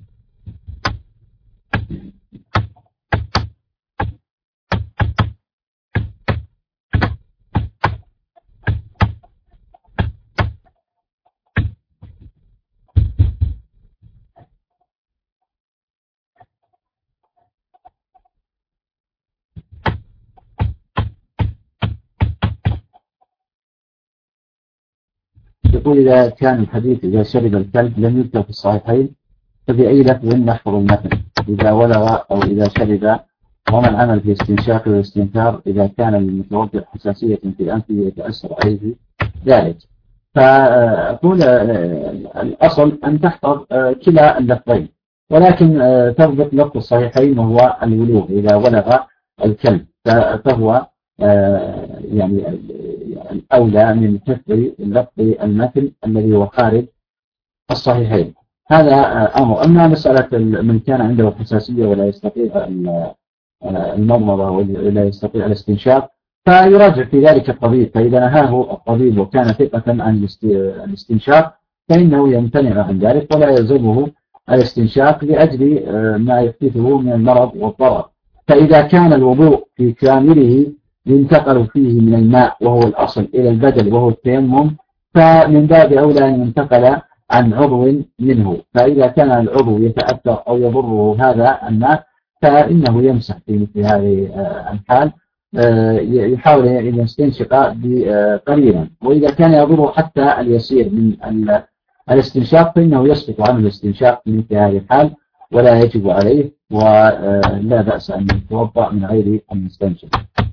S1: يقول إذا كان الحديث إذا شرب الكلب لم يذكر في الصحيحين فبأي لفظ يحفظ المتن؟ إذا ولغ أو إذا شرب، وما العمل في استنشاق والاستنثار إذا كان للمتوضئ حساسية في أنفه يتأثر عليه ذلك؟ فأقول الأصل أن تحفظ كلا اللفظين، ولكن تضبط لفظ الصحيحين وهو الولوغ إذا ولغ الكلب، فهو يعني الأولى من حفظ لفظ المتن الذي هو خارج الصحيحين. هذا أمر. أما مسألة من كان عنده حساسية ولا يستطيع المضمضة ولا يستطيع الاستنشاق فيراجع في ذلك الطبيب، فإذا نهاه الطبيب وكان ثقة عن الاستنشاق فإنه يمتنع عن ذلك ولا يلزمه الاستنشاق لأجل ما يحدثه من المرض والضرر. فإذا كان الوضوء في كامله ينتقل فيه من الماء وهو الأصل إلى البدل وهو التيمم، فمن باب أولى أن ينتقل عن عضو منه، فإذا كان العضو يتأثر أو يضره هذا الماء فإنه يمسح في مثل هذه الحال، يحاول أن يستنشق قليلا، وإذا كان يضره حتى اليسير من الاستنشاق فإنه يسقط عنه الاستنشاق في مثل هذه الحال ولا يجب عليه، ولا بأس أن يتوضأ من غير أن يستنشق.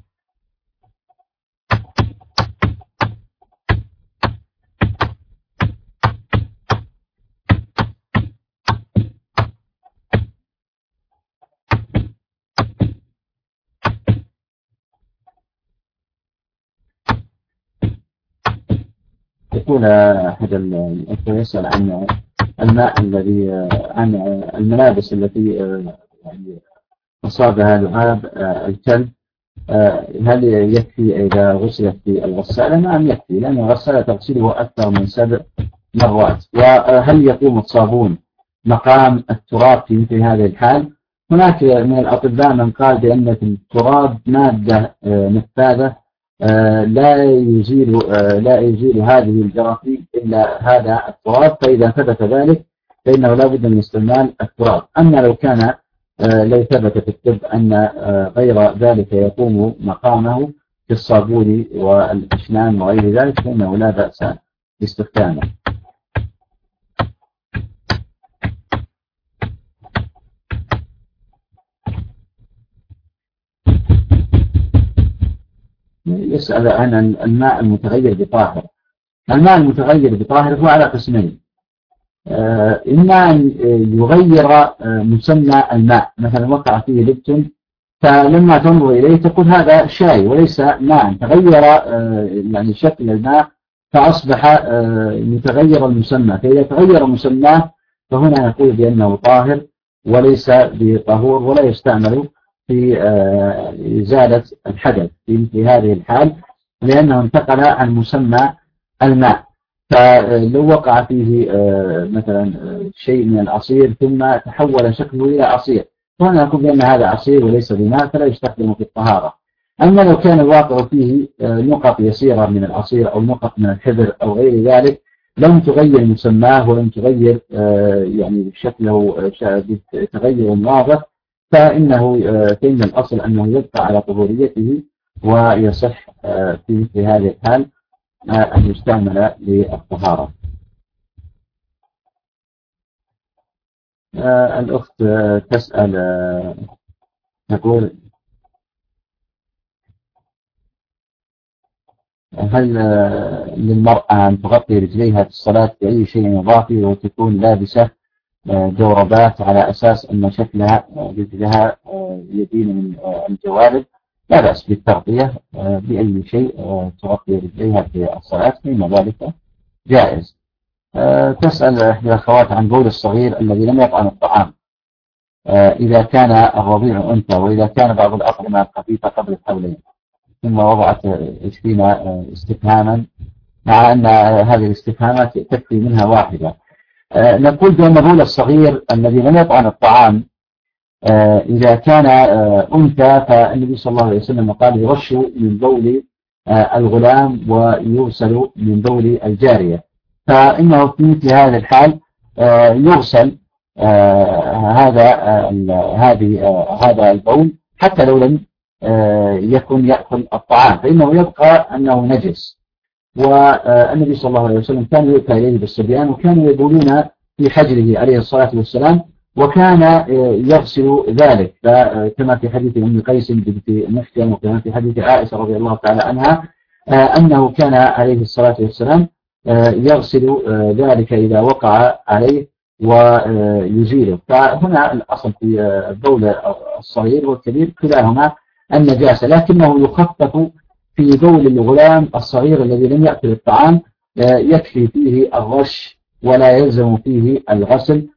S1: يقول أحد الأخوة يسأل عن الماء الذي عن الملابس التي يعني أصابها لعاب الكلب، هل يكفي إذا غسلت في الغسالة؟ نعم يكفي، لأن الغسالة تغسله أكثر من 7 مرات. وهل يقوم الصابون مقام التراب في مثل هذه الحال. هناك من الأطباء من قال بأن في التراب مادة نفاذة لا يزيل هذه الجراثيم إلا هذا التراب، فإذا ثبت ذلك فإنه لا بد من استعمال التراب. أما لو ثبت في الطب أن غير ذلك يقوم مقامه كالصابون والأشنان وغير ذلك فإنه لا بأس باستخدامه. يسأل عن الماء المتغير بطاهر. الماء المتغير بطاهر هو على قسمين، إما أن يغير مسمى الماء، مثلا وقع فيه لبن فلما تنظر إليه تقول هذا شاي وليس ماء، تغير يعني شكل الماء فأصبح متغير المسمى، فإذا تغير مسماه فهنا نقول بأنه طاهر وليس بطهور ولا يستعمل في إزالة الحدث في هذه الحال، لأنه انتقل عن مسمى الماء. فلو وقع فيه مثلا شيء من العصير ثم تحول شكله إلى عصير، فهنا نقول بأن هذا عصير وليس بماء فلا يستخدم في الطهارة. أما لو كان الواقع فيه نقط يسيرة من العصير أو نقط من الحبر أو غير ذلك لم تغير مسماه ولم تغير يعني شكله تغير واضح، فإن الأصل أنه يبقى على طهوريته ويصح في هذه الحال أن يستعمل للطهارة. الأخت تسأل تقول هل للمرأة أن تغطي رجليها في الصلاة بأي شيء إضافي وتكون لابسة جوربات على أساس أن شكلها رجلها يبين من الجوارب؟ لا بأس بالتغطية بأي شيء تغطي رجليها في الصلاة فإن ذلك جائز. تسأل إحدى الأخوات عن بول الصغير الذي لم يطعم الطعام إذا كان الرضيع أنثى وإذا كان بعض الأطعمة خفيفة قبل الحولين، ثم وضعت 20 استفهاما مع أن هذه الاستفهامات تكفي منها واحدة. نقول بأن بول الصغير الذي لم يطعم الطعام إذا كان أنثى فالنبي صلى الله عليه وسلم قال يرش من بول الغلام ويغسل من بول الجارية، فإنه في مثل هذا الحال يغسل هذا البول حتى لو لم يكن يأكل الطعام فإنه يبقى أنه نجس. والنبي صلى الله عليه وسلم كان يؤتى إليه بالصبيان وكانوا يبولون في حجره عليه الصلاة والسلام وكان يغسل ذلك، كما في حديث أم قيس بنت محجن وكما في حديث عائشة رضي الله تعالى عنها أنه كان عليه الصلاة والسلام يغسل ذلك إذا وقع عليه ويزيله. فهنا الأصل في البول الصغير والكبير كلاهما النجاسة، لكنه يخفف في بول الغلام الصغير الذي لم يأكل الطعام، يكفي فيه الرش ولا يلزم فيه الغسل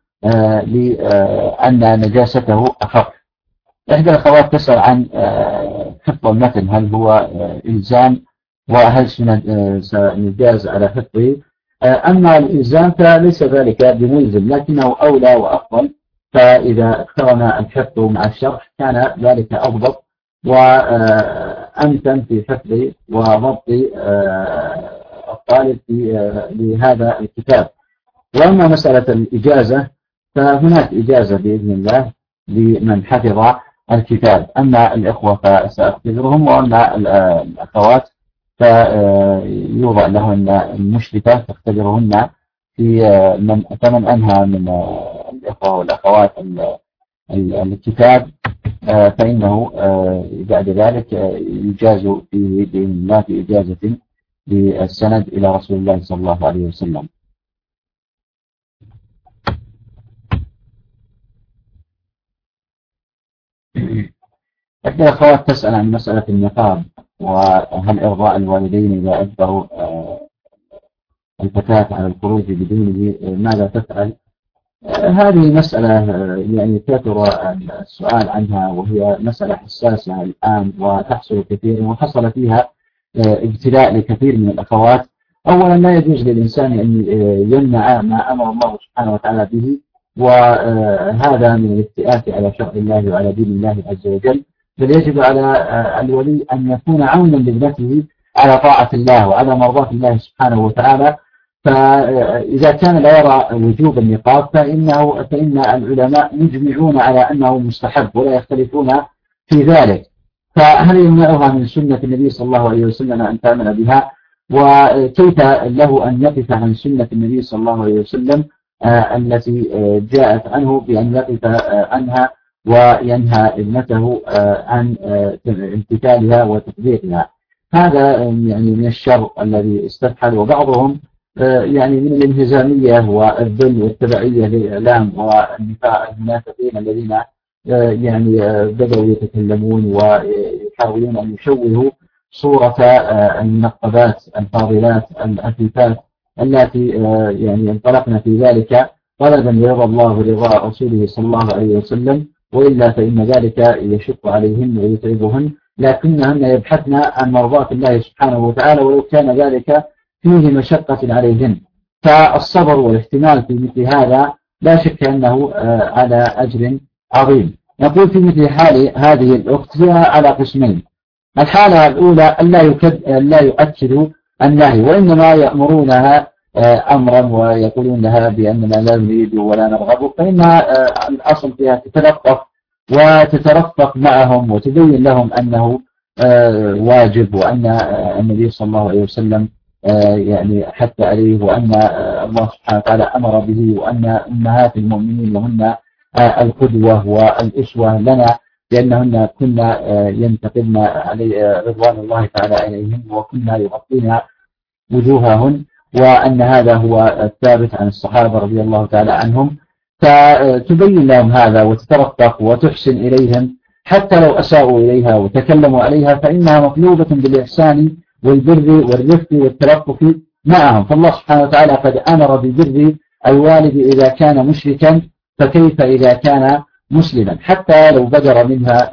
S1: لأن نجاسته أخف. إحدى الأخوات تسأل عن حفظ المتن هل هو إلزام وهل سنجاز على حفظه؟ أما الإلزام فليس ذلك بملزم لكنه أولى وأفضل، فإذا اقترن الحفظ مع الشرح كان ذلك أفضل وأمتن في حفظ وضبط الطالب لهذا الكتاب. وأما مسألة الإجازة فهناك إجازة بإذن الله لمن حفظ الكتاب، أما الإخوة فسأختبرهم وأما الأخوات فيوضع لهن المشرفة تختبرهن فمن أنهى من الإخوة والأخوات الكتاب فإنه بعد ذلك يجاز فيه بإذن الله في إجازة بالسند إلى رسول الله صلى الله عليه وسلم. إحدى الأخوات تسأل عن مسألة النقاب وهل إرضاء الوالدين إذا أجبروا الفتاة على الخروج بدونه ماذا تفعل؟ هذه مسألة يعني كثر السؤال عنها وهي مسألة حساسة الآن وتحصل كثيرا وحصل فيها ابتلاء لكثير من الأخوات. أولا لا يجوز للإنسان أن يمنع ما أمر الله سبحانه وتعالى به وهذا من الافتئات على شرع الله وعلى دين الله عز وجل. بل يجب على الولي أن يكون عونا لابنته على طاعة الله وعلى مرضاة الله سبحانه وتعالى. فإذا كان لا يرى وجوب النقاب فإن العلماء مجمعون على أنه مستحب ولا يختلفون في ذلك. فهل يمنعها من سنة النبي صلى الله عليه وسلم أن تعمل بها؟ وكيف له أن يقف عن سنة النبي صلى الله عليه وسلم التي جاءت عنه بأن يقف عنها وينهى ابنته عن امتثالها وتطبيقها؟ هذا يعني من الشر الذي استفحل. وبعضهم يعني من الانهزامية والذل والتبعية للإعلام والمنافقين الذين يعني بدأوا يتكلمون ويحاولون أن يشوهوا صورة المنقبات الفاضلات العفيفات التي يعني انطلقنا في ذلك طلبا لرضا الله ورضا رسوله صلى الله عليه وسلم، وإلا فإن ذلك يشق عليهن ويتعبهن، لكنهن يبحثن عن مرضاة الله سبحانه وتعالى ولو كان ذلك فيه مشقة عليهن. فالصبر والاحتمال في مثل هذا لا شك أنه على أجر عظيم. نقول في مثل حال هذه الأخت هي على قسمين. الحالة الأولى ألا يؤكدوا النهي، وإنما يأمرونها أمرا ويقولون لها بأننا لا نريد ولا نرغب، فإنها الأصل فيها تتلطف وتترفق معهم وتبين لهم أنه واجب، وأن النبي صلى الله عليه وسلم يعني حتى عليه، وأن الله سبحانه وتعالى أمر به، وأن أمهات المؤمنين وهن القدوة والأسوة لنا، لأنهن كنا ينتقلن علي رضوان الله تعالى عليهم وكنا يغطين وجوههن، وأن هذا هو الثابت عن الصحابة رضي الله تعالى عنهم. فتبين لهم هذا وتترفق وتحسن إليهم حتى لو أساءوا إليها وتكلموا عليها، فإنها مطلوبة بالإحسان والبر والرفق والتلطف معهم. فالله سبحانه وتعالى قد أمر ببر الوالد إذا كان مشركا، فكيف إذا كان مسلما؟ حتى لو بدر منها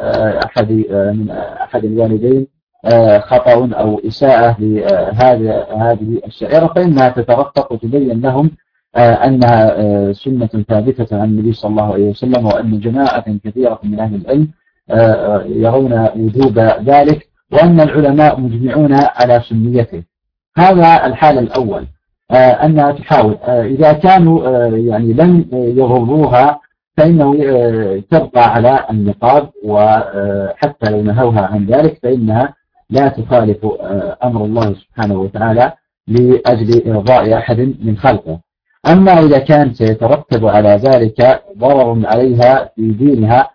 S1: من أحد الوالدين خطأ أو إساءة لهذه الشعيرة، فإنها تترفق وتبين لهم أنها سنة ثابتة عن النبي صلى الله عليه وسلم، وأن جماعة كثيرة من أهل العلم يرون وجوب ذلك، وأن العلماء مجمعون على سنيته. هذا الحال الأول، أنها تحاول. إذا كانوا يعني لم يضروها فإنه تبقى على النقاب، وحتى لو نهوها عن ذلك فإنها لا تخالف أمر الله سبحانه وتعالى لأجل إرضاء أحد من خلقه. أما إذا كان سيترتب على ذلك ضرر عليها في دينها،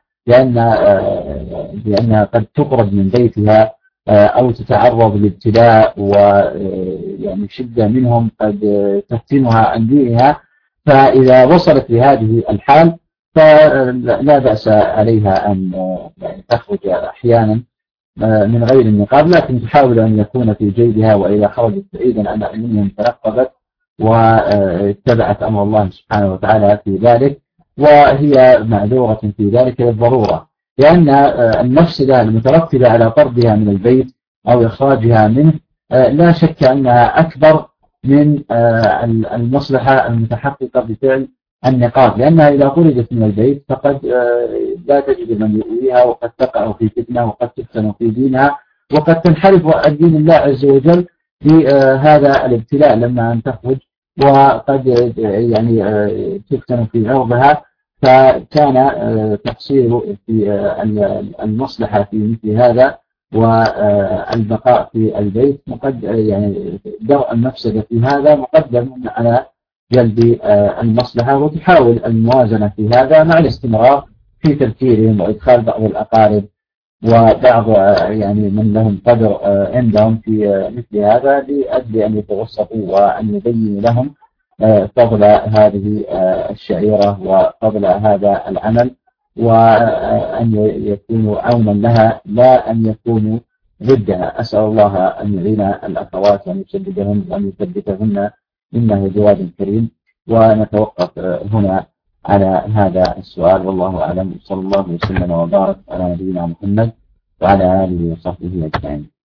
S1: لأنها قد تخرج من بيتها أو تتعرض لابتلاء ويعني شدة منهم قد تفتنها عن دينها، فإذا وصلت لهذه الحال فلا بأس عليها أن تخرج أحيانا من غير النقاب، لكن تحاول أن يكون في جيبها، وإذا خرجت بعيدا عن أعينهم ترقبت واتبعت أمر الله سبحانه وتعالى في ذلك، وهي معذورة في ذلك للضرورة، لأن المفسدة المترتبة على طردها من البيت أو إخراجها منه لا شك أنها أكبر من المصلحة المتحققة بفعل النقاب، لأنها إذا طردت من البيت فقد لا تجد من يؤويها، وقد تقع في فتنة، وقد تفتن في دينها، وقد تنحرف عن دين الله عز وجل بهذا الابتلاء لما أن تخرج، وقد يعني تفتن في عرضها. فكان تقصير في المصلحة في مثل هذا والبقاء في البيت يعني درء المفسدة في هذا مقدم على جلب المصلحة، وتحاول الموازنة في هذا مع الاستمرار في تفكيرهم وإدخال بعض الأقارب وبعض يعني من لهم قدر عندهم في مثل هذا، لأجل أن يتوسطوا وأن يبين لهم فضل هذه الشعيرة وفضل هذا العمل، وأن يكونوا عونا لها لا أن يكونوا ضدها. أسأل الله أن يعين الأخوات وأن يسددهن وأن يثبتهن إنه جواد كريم. ونتوقف هنا على هذا السؤال، والله أعلم. صلى الله وسلم وبارك على نبينا محمد وعلى آله وصحبه أجمعين.